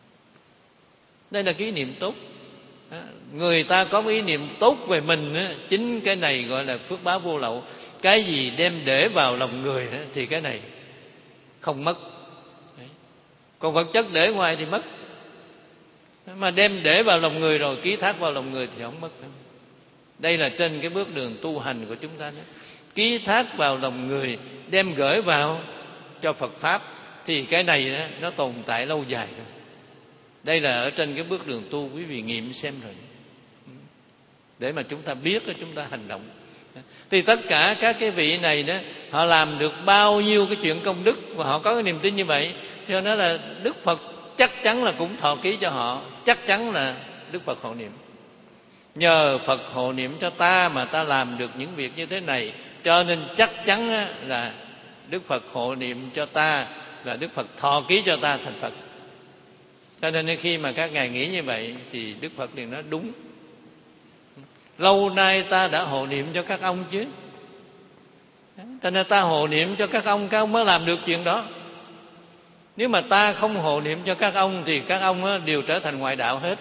Đây là cái ý niệm tốt. Người ta có ý niệm tốt về mình, chính cái này gọi là phước báo vô lậu. Cái gì đem để vào lòng người thì cái này không mất. Còn vật chất để ngoài thì mất, mà đem để vào lòng người rồi, ký thác vào lòng người thì không mất đâu. Đây là trên cái bước đường tu hành của chúng ta đó. Ký thác vào lòng người, đem gửi vào cho Phật Pháp, thì cái này đó, nó tồn tại lâu dài rồi. Đây là ở trên cái bước đường tu, quý vị nghiệm xem rồi, để mà chúng ta biết, chúng ta hành động. Thì tất cả các cái vị này đó, họ làm được bao nhiêu cái chuyện công đức, và họ có cái niềm tin như vậy, thì họ nói là Đức Phật chắc chắn là cũng thọ ký cho họ, chắc chắn là Đức Phật hộ niệm. Nhờ Phật hộ niệm cho ta mà ta làm được những việc như thế này, cho nên chắc chắn là Đức Phật hộ niệm cho ta, là Đức Phật thọ ký cho ta thành Phật. Cho nên khi mà các ngài nghĩ như vậy thì Đức Phật liền nói đúng. Lâu nay ta đã hộ niệm cho các ông chứ, cho nên ta hộ niệm cho các ông, các ông mới làm được chuyện đó. Nếu mà ta không hộ niệm cho các ông thì các ông đều trở thành ngoại đạo hết.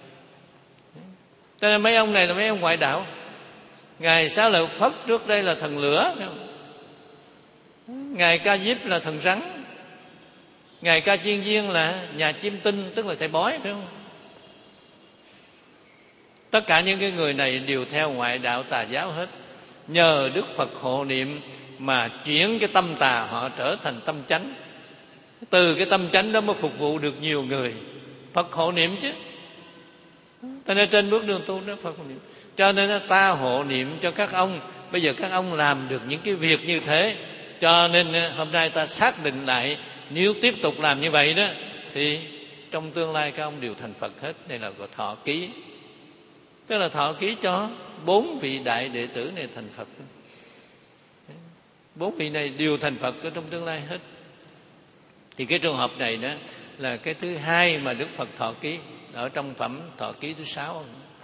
Cho nên mấy ông này là mấy ông ngoại đạo. Ngài Xá Lợi Phất trước đây là thần lửa, Ngài Ca Diếp là thần rắn, Ngài Ca Chiên Viên là nhà chim tinh, tức là thầy bói, phải không? Tất cả những cái người này đều theo ngoại đạo tà giáo hết. Nhờ Đức Phật hộ niệm mà chuyển cái tâm tà họ trở thành tâm chánh. Từ cái tâm chánh đó mới phục vụ được nhiều người. Phật hộ niệm chứ. Cho nên trên bước đường tu đó Phật hộ niệm. Cho nên ta hộ niệm cho các ông. Bây giờ các ông làm được những cái việc như thế, cho nên hôm nay ta xác định lại, nếu tiếp tục làm như vậy đó thì trong tương lai các ông đều thành Phật hết. Đây là gọi thọ ký. Tức là thọ ký cho bốn vị đại đệ tử này thành Phật. Bốn vị này đều thành Phật ở trong tương lai hết. Thì cái trường hợp này đó là cái thứ hai mà Đức Phật thọ ký ở trong phẩm thọ ký thứ sáu.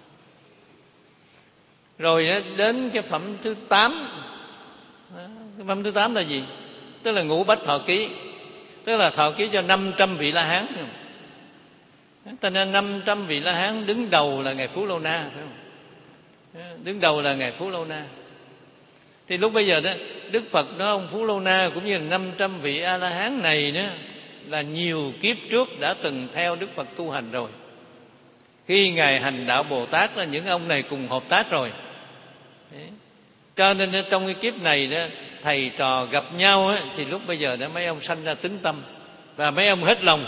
Rồi đó, đến cái phẩm thứ tám. Cái phẩm thứ tám là gì? Tức là ngũ bách thọ ký. Tức là thọ ký cho năm trăm vị La Hán. Cho nên năm trăm vị La Hán đứng đầu là Ngài Phú Lâu Na, phải không? Đứng đầu là Ngài Phú Lâu Na. Thì lúc bây giờ đó Đức Phật đó, ông Phú Lâu Na cũng như là năm trăm vị A La Hán này đó, là nhiều kiếp trước đã từng theo Đức Phật tu hành rồi. Khi Ngài hành đạo Bồ Tát là những ông này cùng hợp tác rồi. Đấy. Cho nên trong cái kiếp này đó, thầy trò gặp nhau á, thì lúc bây giờ đó mấy ông sanh ra tín tâm và mấy ông hết lòng.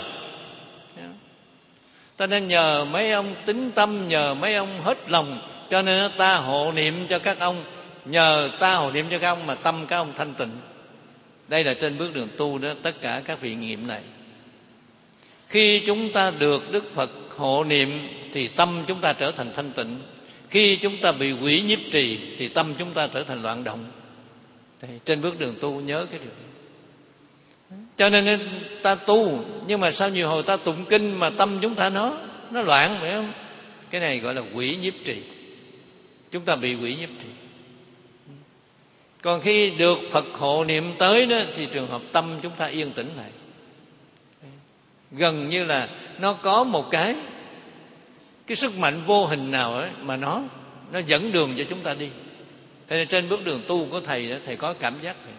Cho nên nhờ mấy ông tín tâm, nhờ mấy ông hết lòng, cho nên ta hộ niệm cho các ông. Nhờ ta hộ niệm cho các ông mà tâm các ông thanh tịnh. Đây là trên bước đường tu đó, tất cả các vị nghiệm này. Khi chúng ta được Đức Phật hộ niệm thì tâm chúng ta trở thành thanh tịnh. Khi chúng ta bị quỷ nhiếp trì thì tâm chúng ta trở thành loạn động. Đây, trên bước đường tu nhớ cái điều này. Cho nên ta tu, nhưng mà sao nhiều hồi ta tụng kinh mà tâm chúng ta nó nó loạn, phải không? Cái này gọi là quỷ nhiếp trì. Chúng ta bị quỷ nhiếp trì. Còn khi được Phật hộ niệm tới đó, thì trường hợp tâm chúng ta yên tĩnh lại. Gần như là nó có một cái cái sức mạnh vô hình nào ấy mà nó nó dẫn đường cho chúng ta đi. Thế nên trên bước đường tu của thầy đó, thầy có cảm giác vậy.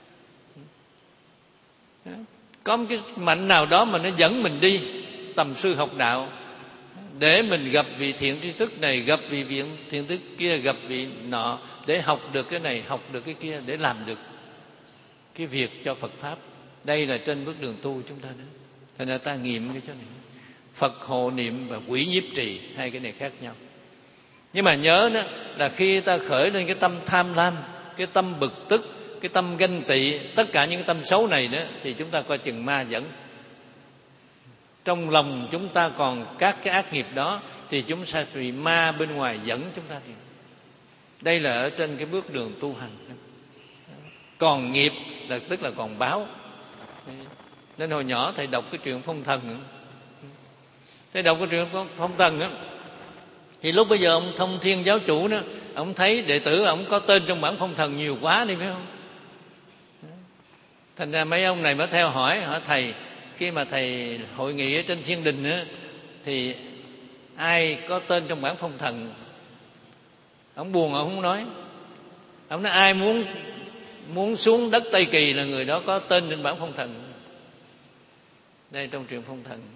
Có một cái mạnh nào đó mà nó dẫn mình đi tầm sư học đạo, để mình gặp vị thiện tri thức này, gặp vị viện thiện thức kia, gặp vị nọ, để học được cái này, học được cái kia, để làm được cái việc cho Phật Pháp. Đây là trên bước đường tu chúng ta đó. Thành ra ta nghiệm cái chỗ này. Phật hộ niệm và quỷ nhiếp trì, hai cái này khác nhau. Nhưng mà nhớ đó là khi ta khởi lên cái tâm tham lam, cái tâm bực tức, cái tâm ganh tị, tất cả những cái tâm xấu này đó, thì chúng ta coi chừng ma dẫn. Trong lòng chúng ta còn các cái ác nghiệp đó, thì chúng sẽ bị ma bên ngoài dẫn chúng ta đi. Đây là ở trên cái bước đường tu hành. Còn nghiệp là tức là còn báo. Nên hồi nhỏ thầy đọc cái chuyện phong thần nữa. Thầy đọc cái chuyện phong thần đó, thì lúc bây giờ ông Thông Thiên giáo chủ đó, ông thấy đệ tử ông có tên trong bản phong thần nhiều quá đi, phải không? Thành ra mấy ông này mới theo hỏi, hỏi thầy, khi mà thầy hội nghị ở trên thiên đình đó, thì ai có tên trong bản phong thần? Ông buồn, ông không nói. Ông nói ai muốn muốn xuống đất Tây Kỳ là người đó có tên trên bản phong thần. Đây trong truyện phong thần.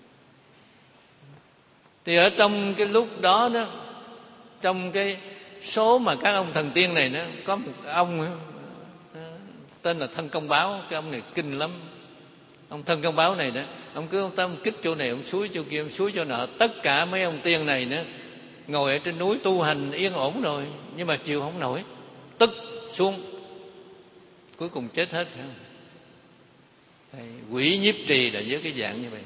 Thì ở trong cái lúc đó đó, trong cái số mà các ông thần tiên này đó, có một ông đó, tên là Thân Công Báo. Cái ông này kinh lắm. Ông Thân Công Báo này đó, ông cứ ông tâm kích chỗ này, ông suối chỗ kia, ông suối chỗ nọ. Tất cả mấy ông tiên này đó ngồi ở trên núi tu hành yên ổn rồi, nhưng mà chịu không nổi, tức xuống, cuối cùng chết hết. Thầy, quỷ nhiếp trì là với cái dạng như vậy.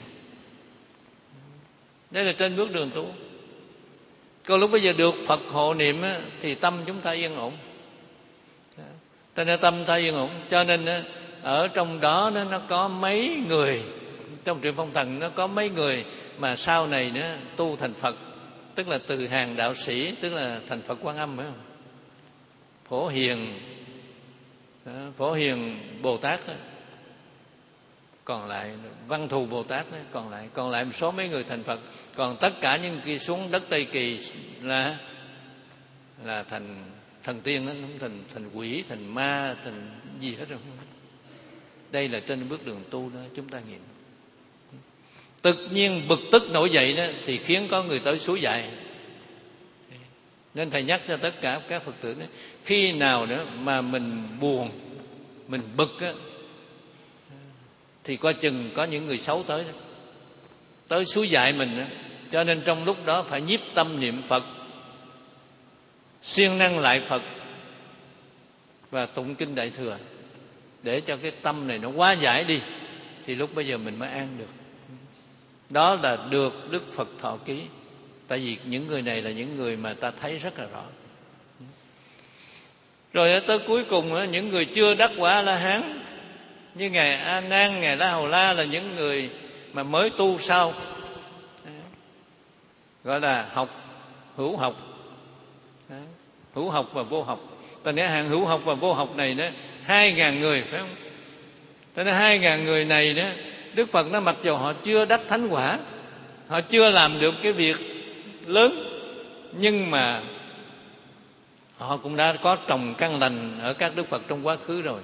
Đây là trên bước đường tu. Còn lúc bây giờ được Phật hộ niệm á, thì tâm chúng ta yên ổn. Cho nên tâm ta yên ổn. Cho nên á, ở trong đó nó, nó có mấy người, trong truyện phong thần nó có mấy người mà sau này nó tu thành Phật, tức là từ hàng đạo sĩ, tức là thành Phật Quan Âm, phải không? Phổ Hiền, Phổ Hiền Bồ Tát đó. Còn lại Văn Thù Bồ Tát đó. còn lại còn lại một số mấy người thành Phật. Còn tất cả những kia xuống đất Tây Kỳ là là thành thần tiên đó, không thành thành quỷ, thành ma, thành gì hết rồi. Đây là trên bước đường tu đó chúng ta nghiệm. Tự nhiên bực tức nổi dậy đó thì khiến có người tới suối dạy. Nên thầy nhắc cho tất cả các Phật tử đó, khi nào nữa mà mình buồn, mình bực á, thì coi chừng có những người xấu tới đó, tới suối dạy mình đó. Cho nên trong lúc đó phải nhiếp tâm niệm Phật, siêng năng lại Phật và tụng kinh Đại Thừa, để cho cái tâm này nó hóa giải đi, thì lúc bây giờ mình mới an được. Đó là được Đức Phật thọ ký. Tại vì những người này là những người mà ta thấy rất là rõ. Rồi tới cuối cùng những người chưa đắc quả A-la-hán, như Ngài A Nan, Ngài La Hầu La, là những người mà mới tu sau, gọi là học, hữu học, hữu học và vô học. Tại nên hàng hữu học và vô học này đó hai ngàn người, phải không? Tại nên hai ngàn người này đó, Đức Phật nó mặc dù họ chưa đắc thánh quả, họ chưa làm được cái việc lớn, nhưng mà họ cũng đã có trồng căn lành ở các Đức Phật trong quá khứ rồi.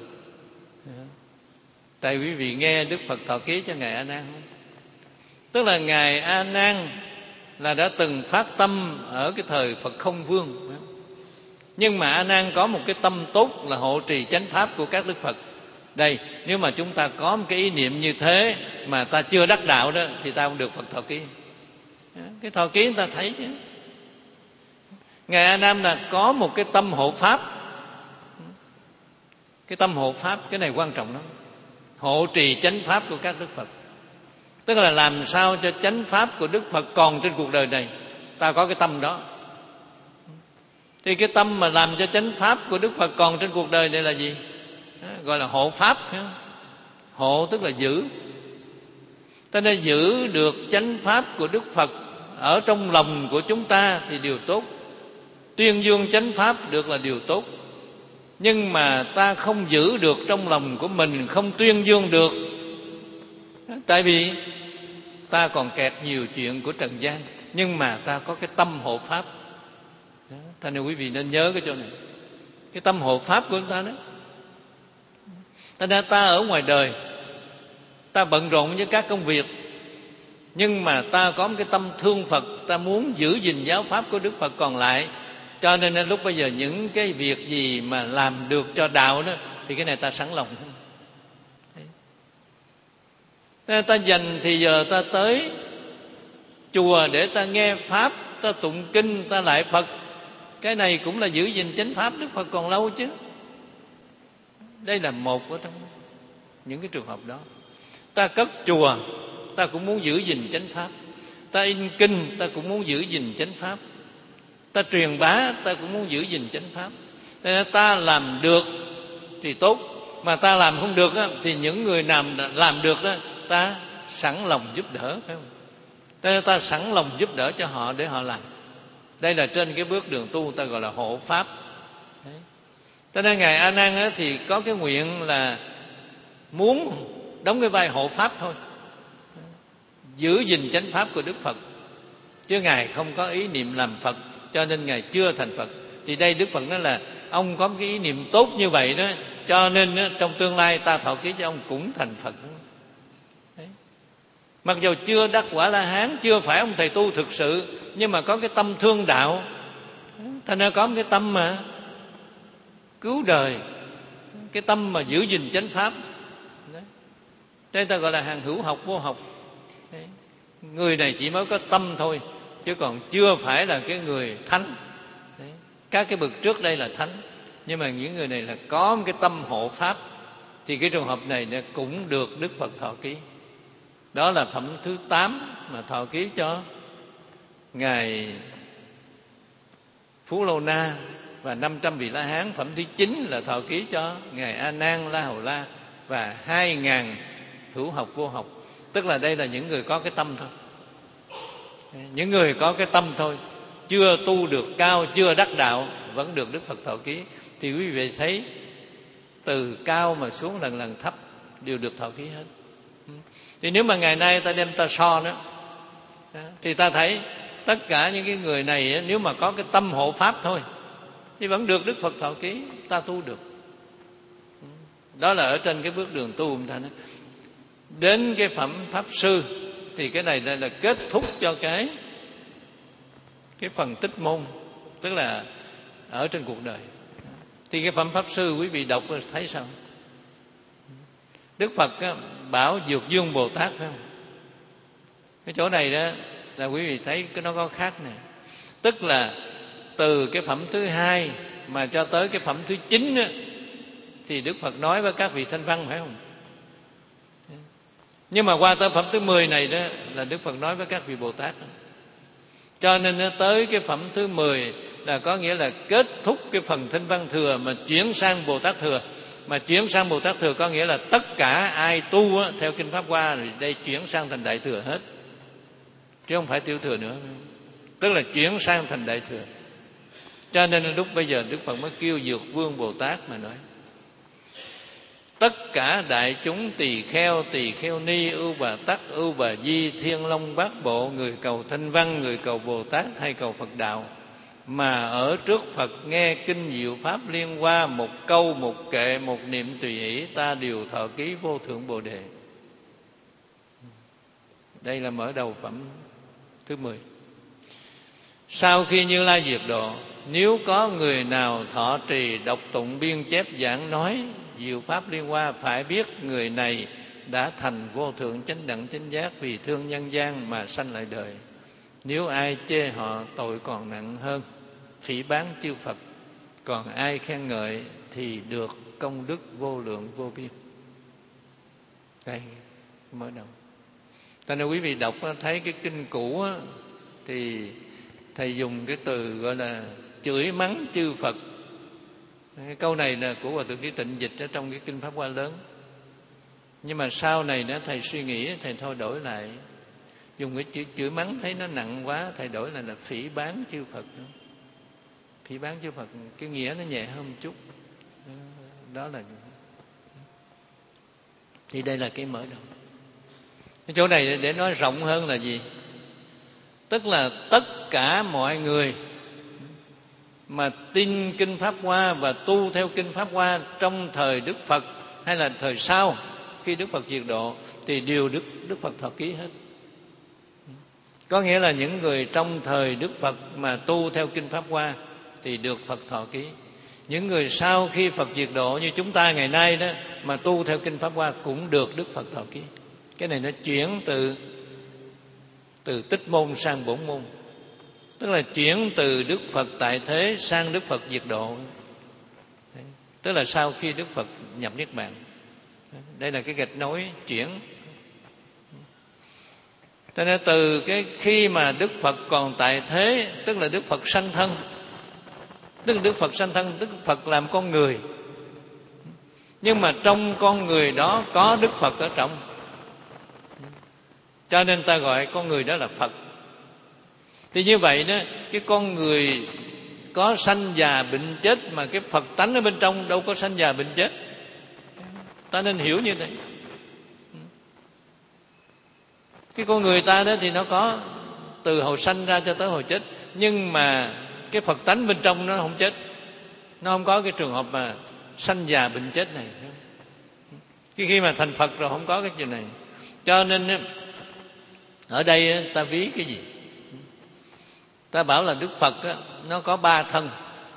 Tại quý vị nghe Đức Phật thọ ký cho Ngài A Nan không? Tức là Ngài A Nan là đã từng phát tâm ở cái thời Phật Không Vương, nhưng mà A Nan có một cái tâm tốt là hộ trì chánh pháp của các Đức Phật. Đây, nếu mà chúng ta có một cái ý niệm như thế mà ta chưa đắc đạo đó, thì ta không được Phật thọ ký. Cái thọ ký người ta thấy chứ. Ngài A Nan là có một cái tâm hộ pháp. Cái tâm hộ pháp, cái này quan trọng lắm. Hộ trì chánh pháp của các Đức Phật, tức là làm sao cho chánh pháp của Đức Phật còn trên cuộc đời này, ta có cái tâm đó. Thì cái tâm mà làm cho chánh pháp của Đức Phật còn trên cuộc đời này là gì? Đó, gọi là hộ pháp. Hộ tức là giữ. Cho nên giữ được chánh pháp của Đức Phật ở trong lòng của chúng ta thì điều tốt. Tuyên dương chánh pháp được là điều tốt. Nhưng mà ta không giữ được trong lòng của mình, không tuyên dương được, tại vì ta còn kẹt nhiều chuyện của trần gian, nhưng mà ta có cái tâm hộ pháp. Thế nên quý vị nên nhớ cái chỗ này, cái tâm hộ pháp của chúng ta đó. Thế nên ta ở ngoài đời, ta bận rộn với các công việc, nhưng mà ta có một cái tâm thương Phật, ta muốn giữ gìn giáo pháp của Đức Phật còn lại. Cho nên lúc bây giờ những cái việc gì mà làm được cho đạo đó, thì cái này ta sẵn lòng. Nên ta dành thì giờ ta tới chùa để ta nghe pháp, ta tụng kinh, ta lại Phật. Cái này cũng là giữ gìn chánh pháp Đức Phật còn lâu chứ. Đây là một ở trong những cái trường hợp đó. Ta cất chùa, ta cũng muốn giữ gìn chánh pháp. Ta in kinh, ta cũng muốn giữ gìn chánh pháp. Ta truyền bá, ta cũng muốn giữ gìn chánh pháp. Nên ta làm được thì tốt, mà ta làm không được á, thì những người làm làm được đó, ta sẵn lòng giúp đỡ, phải không? Nên ta sẵn lòng giúp đỡ cho họ để họ làm. Đây là trên cái bước đường tu ta gọi là hộ pháp. Đấy. Cho nên Ngài A Nan á, thì có cái nguyện là muốn đóng cái vai hộ pháp thôi, giữ gìn chánh pháp của Đức Phật, chứ Ngài không có ý niệm làm Phật, cho nên Ngài chưa thành Phật. Thì đây Đức Phật nói là ông có cái ý niệm tốt như vậy đó, cho nên đó, trong tương lai ta thọ ký cho ông cũng thành Phật. Đấy. Mặc dù chưa đắc quả La Hán, chưa phải ông thầy tu thực sự, nhưng mà có cái tâm thương đạo, thành ra có một cái tâm mà cứu đời, cái tâm mà giữ gìn chánh pháp. Đây ta gọi là hàng hữu học vô học. Đấy. Người này chỉ mới có tâm thôi, chứ còn chưa phải là cái người thánh. Đấy. Các cái bậc trước đây là thánh, nhưng mà những người này là có một cái tâm hộ pháp, thì cái trường hợp này cũng được Đức Phật thọ ký. Đó là phẩm thứ tám mà thọ ký cho Ngài Phú Lô Na và năm trăm vị La Hán. Phẩm thứ chín là thọ ký cho Ngài A Nan La Hầu La và hai ngàn hữu học vô học. Tức là đây là những người có cái tâm thôi, những người có cái tâm thôi, chưa tu được cao, chưa đắc đạo, vẫn được Đức Phật thọ ký. Thì quý vị thấy từ cao mà xuống lần lần thấp đều được thọ ký hết. Thì nếu mà ngày nay ta đem ta so đó, thì ta thấy tất cả những cái người này nếu mà có cái tâm hộ pháp thôi thì vẫn được Đức Phật thọ ký, ta tu được. Đó là ở trên cái bước đường tu chúng ta nói. Đến cái phẩm pháp sư thì cái này là, là kết thúc cho cái cái phần tích môn, tức là ở trên cuộc đời. Thì cái phẩm pháp sư quý vị đọc thấy sao? Đức Phật á, bảo Dược Dương Bồ Tát, phải không? Cái chỗ này đó là quý vị thấy cái nó có khác này. Tức là từ cái phẩm thứ hai mà cho tới cái phẩm thứ chín á, thì Đức Phật nói với các vị thanh văn, phải không? Nhưng mà qua tới phẩm thứ mười này đó là Đức Phật nói với các vị Bồ Tát đó. Cho nên nó tới cái phẩm thứ mười là có nghĩa là kết thúc cái phần thanh văn thừa mà chuyển sang Bồ Tát thừa. Mà chuyển sang Bồ Tát thừa có nghĩa là tất cả ai tu á, theo Kinh Pháp Hoa thì đây chuyển sang thành Đại Thừa hết, chứ không phải Tiểu Thừa nữa. Tức là chuyển sang thành Đại Thừa. Cho nên lúc bây giờ Đức Phật mới kêu Dược Vương Bồ Tát mà nói: tất cả đại chúng tỳ kheo, tỳ kheo ni, ưu bà tắc, ưu bà di, thiên long bát bộ, người cầu thanh văn, người cầu Bồ Tát hay cầu Phật đạo, mà ở trước Phật nghe kinh diệu pháp liên hoa, một câu, một kệ, một niệm tùy ý, ta đều thọ ký vô thượng Bồ Đề. Đây là mở đầu phẩm thứ mười. Sau khi Như Lai diệt độ, nếu có người nào thọ trì đọc tụng biên chép giảng nói diệu pháp liên hoa, phải biết người này đã thành vô thượng chánh đẳng chánh giác, vì thương nhân gian mà sanh lại đời. Nếu ai chê họ, tội còn nặng hơn, phỉ báng chư Phật. Còn ai khen ngợi thì được công đức vô lượng vô biên. Đây mở đầu. Cho nên quý vị đọc thấy cái kinh cũ thì thầy dùng cái từ gọi là chửi mắng chư Phật. Cái câu này là của Hòa Thượng Trí Tịnh dịch ở trong cái kinh Pháp Hoa lớn. Nhưng mà sau này đó thầy suy nghĩ, thầy thôi đổi lại, dùng cái chữ chửi mắng thấy nó nặng quá, thầy đổi lại là phỉ báng chư Phật. Phỉ báng chư Phật, cái nghĩa nó nhẹ hơn một chút. Đó là thì đây là cái mở đầu. Cái chỗ này để nói rộng hơn là gì? Tức là tất cả mọi người mà tin kinh Pháp Hoa và tu theo kinh Pháp Hoa trong thời Đức Phật hay là thời sau khi Đức Phật diệt độ thì đều Đức Đức Phật thọ ký hết. Có nghĩa là những người trong thời Đức Phật mà tu theo kinh Pháp Hoa thì được Phật thọ ký. Những người sau khi Phật diệt độ như chúng ta ngày nay đó mà tu theo kinh Pháp Hoa cũng được Đức Phật thọ ký. Cái này nó chuyển từ từ tích môn sang bổn môn. Tức là chuyển từ Đức Phật tại thế sang Đức Phật diệt độ. Tức là sau khi Đức Phật nhập Niết Bàn. Đây là cái gạch nối chuyển. Cho nên từ cái khi mà Đức Phật còn tại thế, tức là Đức Phật sanh thân. Tức là Đức Phật sanh thân, tức Phật làm con người. Nhưng mà trong con người đó có Đức Phật ở trong. Cho nên ta gọi con người đó là Phật. Thì như vậy đó, cái con người có sanh già bệnh chết, mà cái Phật tánh ở bên trong đâu có sanh già bệnh chết. Ta nên hiểu như thế. Cái con người ta đó thì nó có từ hồi sanh ra cho tới hồi chết, nhưng mà cái Phật tánh bên trong nó không chết. Nó không có cái trường hợp mà sanh già bệnh chết này. Cái khi mà thành Phật rồi không có cái chuyện này. Cho nên Ở đây ta ví cái gì? Ta bảo là Đức Phật nó có ba thân.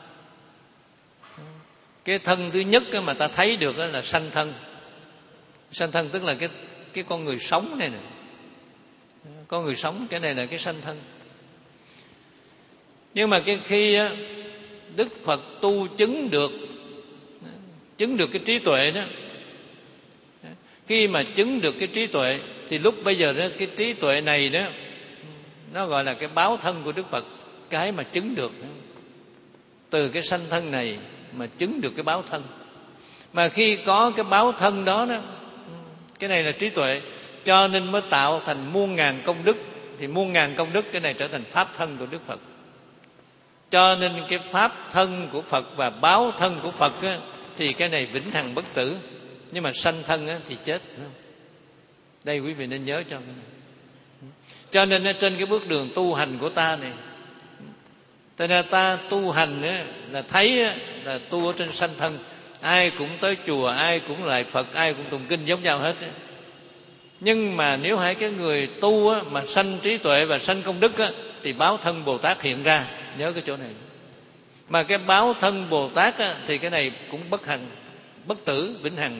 Cái thân thứ nhất mà ta thấy được là sanh thân. Sanh thân tức là cái cái con người sống này nè. Con người sống, cái này là cái sanh thân. Nhưng mà cái khi Đức Phật tu chứng được chứng được cái trí tuệ đó, khi mà chứng được cái trí tuệ thì lúc bây giờ đó, cái trí tuệ này đó nó gọi là cái báo thân của Đức Phật. Cái mà chứng được từ cái sanh thân này mà chứng được cái báo thân. Mà khi có cái báo thân đó đó, cái này là trí tuệ, cho nên mới tạo thành muôn ngàn công đức. Thì muôn ngàn công đức cái này trở thành pháp thân của Đức Phật. Cho nên cái pháp thân của Phật và báo thân của Phật á, thì cái này vĩnh hằng bất tử. Nhưng mà sanh thân á, thì chết. Đây quý vị nên nhớ cho cái này. Cho nên trên cái bước đường tu hành của ta này, cho nên ta tu hành á, là thấy á, là tu ở trên sanh thân. Ai cũng tới chùa, ai cũng lại Phật, ai cũng tụng kinh giống nhau hết á. Nhưng mà nếu hai cái người tu á, mà sanh trí tuệ và sanh công đức á, thì báo thân Bồ Tát hiện ra. Nhớ cái chỗ này. Mà cái báo thân Bồ Tát á, thì cái này cũng bất hằng, bất tử, vĩnh hằng.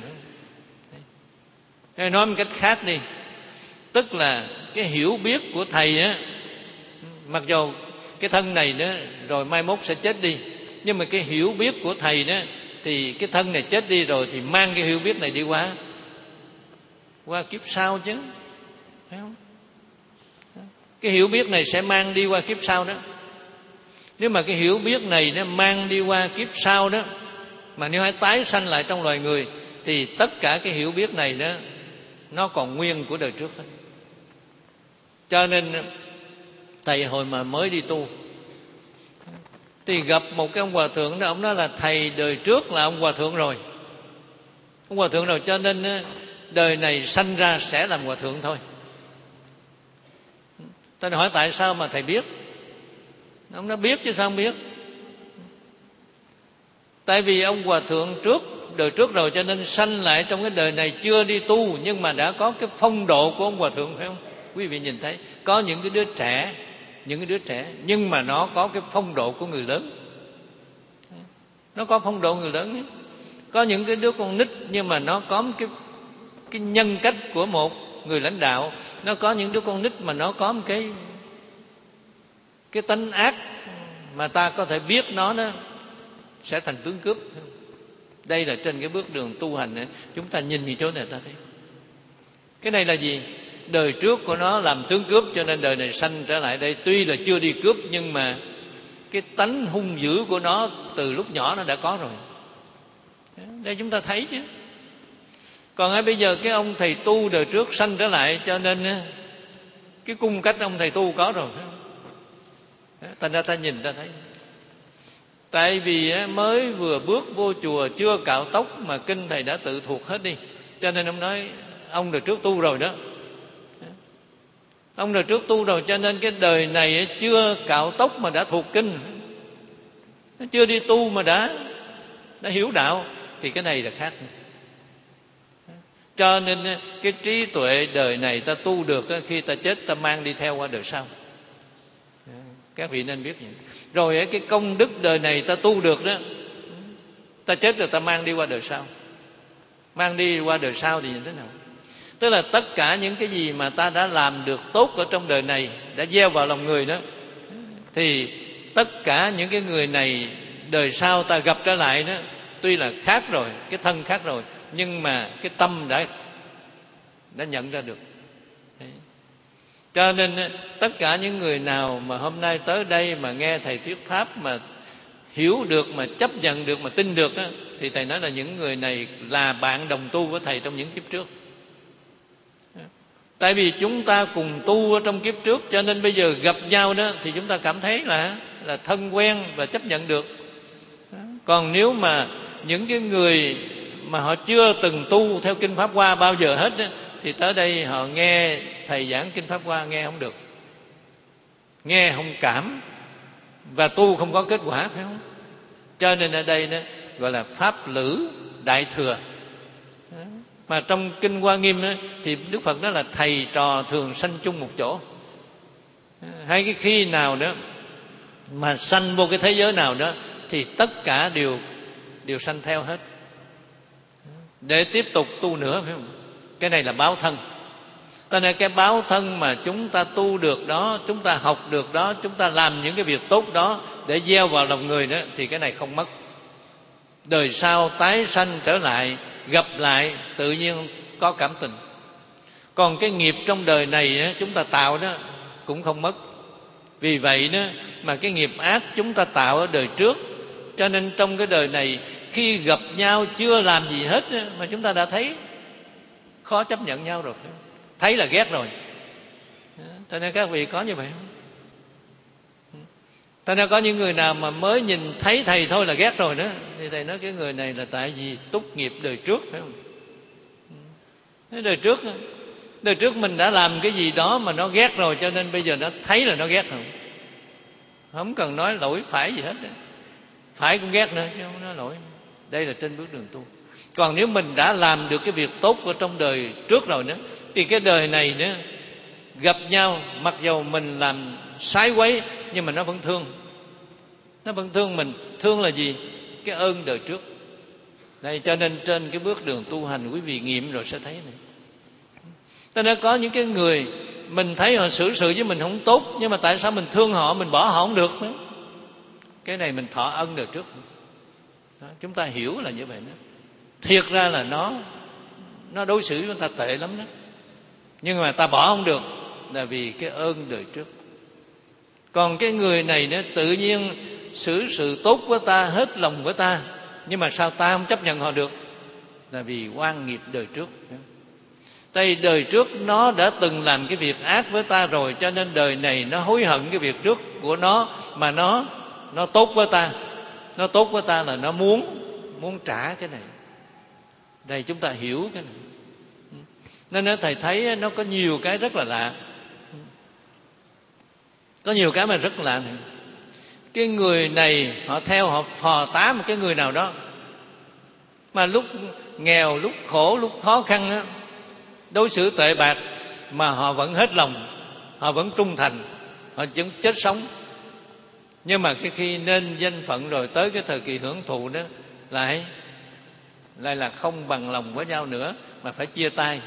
Nói một cách khác đi, tức là cái hiểu biết của thầy á, mặc dù cái thân này đó rồi mai mốt sẽ chết đi, nhưng mà cái hiểu biết của thầy đó thì cái thân này chết đi rồi thì mang cái hiểu biết này đi qua qua kiếp sau chứ, phải không? Cái hiểu biết này sẽ mang đi qua kiếp sau đó. Nếu mà cái hiểu biết này nó mang đi qua kiếp sau đó, mà nếu hãy tái sanh lại trong loài người, thì tất cả cái hiểu biết này đó nó còn nguyên của đời trước hết. Cho nên thầy hồi mà mới đi tu thì gặp một cái ông hòa thượng đó, ông nói là thầy đời trước là ông hòa thượng rồi, ông hòa thượng rồi, cho nên đời này sanh ra sẽ làm hòa thượng thôi. Tôi hỏi tại sao mà thầy biết? Ông nói biết chứ sao không biết. Tại vì ông hòa thượng trước đời trước rồi, cho nên sanh lại trong cái đời này chưa đi tu, nhưng mà đã có cái phong độ của ông hòa thượng, phải không? Quý vị nhìn thấy có những cái đứa trẻ, những cái đứa trẻ nhưng mà nó có cái phong độ của người lớn, nó có phong độ người lớn ấy. Có những cái đứa con nít nhưng mà nó có cái cái nhân cách của một người lãnh đạo. Nó có những đứa con nít mà nó có một cái cái tánh ác mà ta có thể biết nó đó sẽ thành tướng cướp. Đây là trên cái bước đường tu hành này, chúng ta nhìn như chỗ này ta thấy cái này là gì? Đời trước của nó làm tướng cướp, cho nên đời này sanh trở lại đây. Tuy là chưa đi cướp nhưng mà cái tánh hung dữ của nó từ lúc nhỏ nó đã có rồi. Đây chúng ta thấy chứ. Còn ở bây giờ cái ông thầy tu đời trước sanh trở lại, cho nên cái cung cách ông thầy tu có rồi. Thành ra ta nhìn ta thấy. Tại vì mới vừa bước vô chùa chưa cạo tóc mà kinh thầy đã tự thuộc hết đi, cho nên ông nói ông đời trước tu rồi đó. Ông đời trước tu rồi, cho nên cái đời này chưa cạo tóc mà đã thuộc kinh, chưa đi tu mà đã đã hiểu đạo, thì cái này là khác. Cho nên cái trí tuệ đời này ta tu được, khi ta chết ta mang đi theo qua đời sau. Các vị nên biết vậy. Rồi cái công đức đời này ta tu được đó, ta chết rồi ta mang đi qua đời sau. Mang đi qua đời sau thì như thế nào? Tức là tất cả những cái gì mà ta đã làm được tốt ở trong đời này, đã gieo vào lòng người đó, thì tất cả những cái người này đời sau ta gặp trở lại đó, tuy là khác rồi, cái thân khác rồi, nhưng mà cái tâm đã đã nhận ra được. Đấy. Cho nên tất cả những người nào mà hôm nay tới đây mà nghe thầy thuyết pháp mà hiểu được, mà chấp nhận được, mà tin được á, thì thầy nói là những người này là bạn đồng tu của thầy trong những kiếp trước. Tại vì chúng ta cùng tu ở trong kiếp trước, cho nên bây giờ gặp nhau đó thì chúng ta cảm thấy là là thân quen và chấp nhận được. Còn nếu mà những cái người mà họ chưa từng tu theo Kinh Pháp Hoa bao giờ hết đó, thì tới đây họ nghe thầy giảng Kinh Pháp Hoa nghe không được, nghe không cảm, và tu không có kết quả, phải không? Cho nên ở đây đó gọi là pháp lữ đại thừa. Mà trong Kinh Hoa Nghiêm đó, thì Đức Phật nói là thầy trò thường sanh chung một chỗ. Hay cái khi nào đó mà sanh vô cái thế giới nào đó thì tất cả đều đều sanh theo hết, để tiếp tục tu nữa, phải không? Cái này là báo thân. Cho nên cái báo thân mà chúng ta tu được đó, chúng ta học được đó, chúng ta làm những cái việc tốt đó để gieo vào lòng người đó, thì cái này không mất. Đời sau tái sanh trở lại, gặp lại, tự nhiên có cảm tình. Còn cái nghiệp trong đời này đó, chúng ta tạo đó cũng không mất. Vì vậy đó mà cái nghiệp ác chúng ta tạo ở đời trước, cho nên trong cái đời này khi gặp nhau chưa làm gì hết đó, mà chúng ta đã thấy khó chấp nhận nhau rồi, thấy là ghét rồi. Cho nên các vị có như vậy không? Cho nên có những người nào mà mới nhìn thấy thầy thôi là ghét rồi đó, thì thầy nói cái người này là tại vì túc nghiệp đời trước, phải không? Cái đời trước đời trước mình đã làm cái gì đó mà nó ghét rồi, cho nên bây giờ nó thấy là nó ghét rồi. Không cần nói lỗi phải gì hết đó. Phải cũng ghét nữa chứ không nói lỗi. Đây là trên bước đường tu. Còn nếu mình đã làm được cái việc tốt của trong đời trước rồi nữa, thì cái đời này nữa gặp nhau, mặc dầu mình làm sái quấy, nhưng mà nó vẫn thương. Nó vẫn thương mình. Thương là gì? Cái ơn đời trước. Đây, cho nên trên cái bước đường tu hành, quý vị nghiệm rồi sẽ thấy này. Cho nên có những cái người mình thấy họ xử sự với mình không tốt, nhưng mà tại sao mình thương họ, mình bỏ họ không được nữa? Cái này mình thọ ân đời trước. Đó, chúng ta hiểu là như vậy đó. Thiệt ra là nó nó đối xử với ta tệ lắm đó, nhưng mà ta bỏ không được là vì cái ơn đời trước. Còn cái người này nó tự nhiên xử sự tốt với ta, hết lòng với ta, nhưng mà sao ta không chấp nhận họ được? Là vì oan nghiệp đời trước. Tại đời trước nó đã từng làm cái việc ác với ta rồi, cho nên đời này nó hối hận cái việc trước của nó, mà nó nó tốt với ta. Nó tốt với ta là nó muốn muốn trả cái này. Đây chúng ta hiểu cái này. Nên thầy thấy nó có nhiều cái rất là lạ. Có nhiều cái mà rất lạ này. Cái người này họ theo, họ phò tá một cái người nào đó, mà lúc nghèo, lúc khổ, lúc khó khăn á, đối xử tệ bạc, mà họ vẫn hết lòng, họ vẫn trung thành, họ vẫn chết sống. Nhưng mà cái khi nên danh phận rồi, tới cái thời kỳ hưởng thụ đó, lại lại là không bằng lòng với nhau nữa, mà phải chia tay.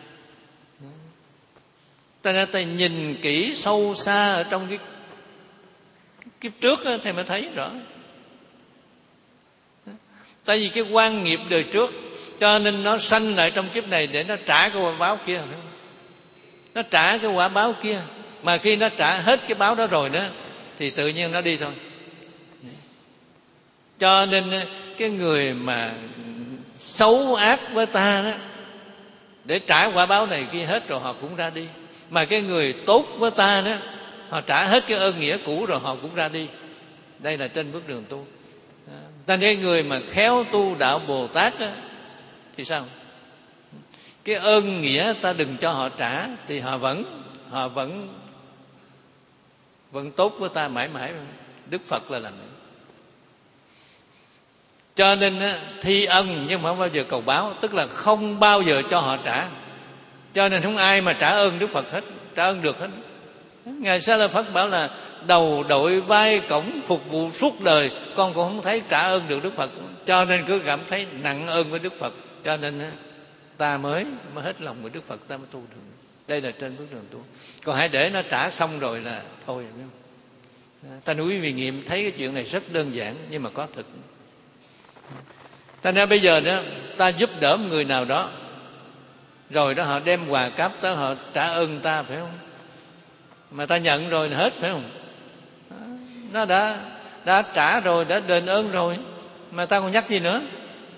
Ta nên ta nhìn kỹ sâu xa ở trong cái kiếp trước đó, thì mới thấy rõ. Tại vì cái quan nghiệp đời trước, cho nên nó sanh lại trong kiếp này để nó trả cái quả báo kia. Nó trả cái quả báo kia. Mà khi nó trả hết cái báo đó rồi đó, thì tự nhiên nó đi thôi. Cho nên cái người mà xấu ác với ta đó, để trả quả báo này kia hết rồi họ cũng ra đi. Mà cái người tốt với ta đó, họ trả hết cái ơn nghĩa cũ rồi họ cũng ra đi. Đây là trên bước đường tu. Ta thấy người mà khéo tu đạo Bồ Tát á, thì sao? Cái ơn nghĩa ta đừng cho họ trả, thì họ vẫn họ vẫn vẫn tốt với ta mãi mãi. Đức Phật là làm vậy. Cho nên á, thi ân nhưng mà không bao giờ cầu báo, tức là không bao giờ cho họ trả. Cho nên không ai mà trả ơn Đức Phật hết, trả ơn được hết. Ngài Sa La Phật bảo là đầu đội vai cổng phục vụ suốt đời, con cũng không thấy trả ơn được Đức Phật. Cho nên cứ cảm thấy nặng ơn với Đức Phật. Cho nên á, ta mới mới hết lòng với Đức Phật, ta mới tu được. Đây là trên bước đường tu. Còn hãy để nó trả xong rồi là thôi, biết không? Ta nói quý vị nghiệm thấy cái chuyện này rất đơn giản, nhưng mà có thực. Ta nói bây giờ đó, ta giúp đỡ một người nào đó, rồi đó họ đem quà cáp tới, họ trả ơn ta, phải không? Mà ta nhận rồi hết, phải không? Nó đã đã trả rồi, đã đền ơn rồi, mà ta còn nhắc gì nữa?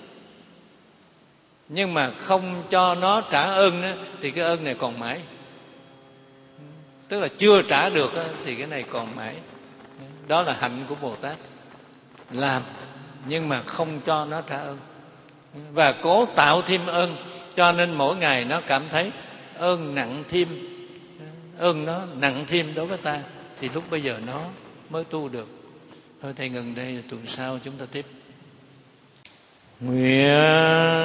Nhưng mà không cho nó trả ơn đó, thì cái ơn này còn mãi. Tức là chưa trả được đó, thì cái này còn mãi. Đó là hạnh của Bồ Tát. Làm nhưng mà không cho nó trả ơn, và cố tạo thêm ơn. Cho nên mỗi ngày nó cảm thấy ơn nặng thêm, ơn nó nặng thêm đối với ta, thì lúc bây giờ nó mới tu được. Thôi thầy ngừng đây, tuần sau chúng ta tiếp. Nguyện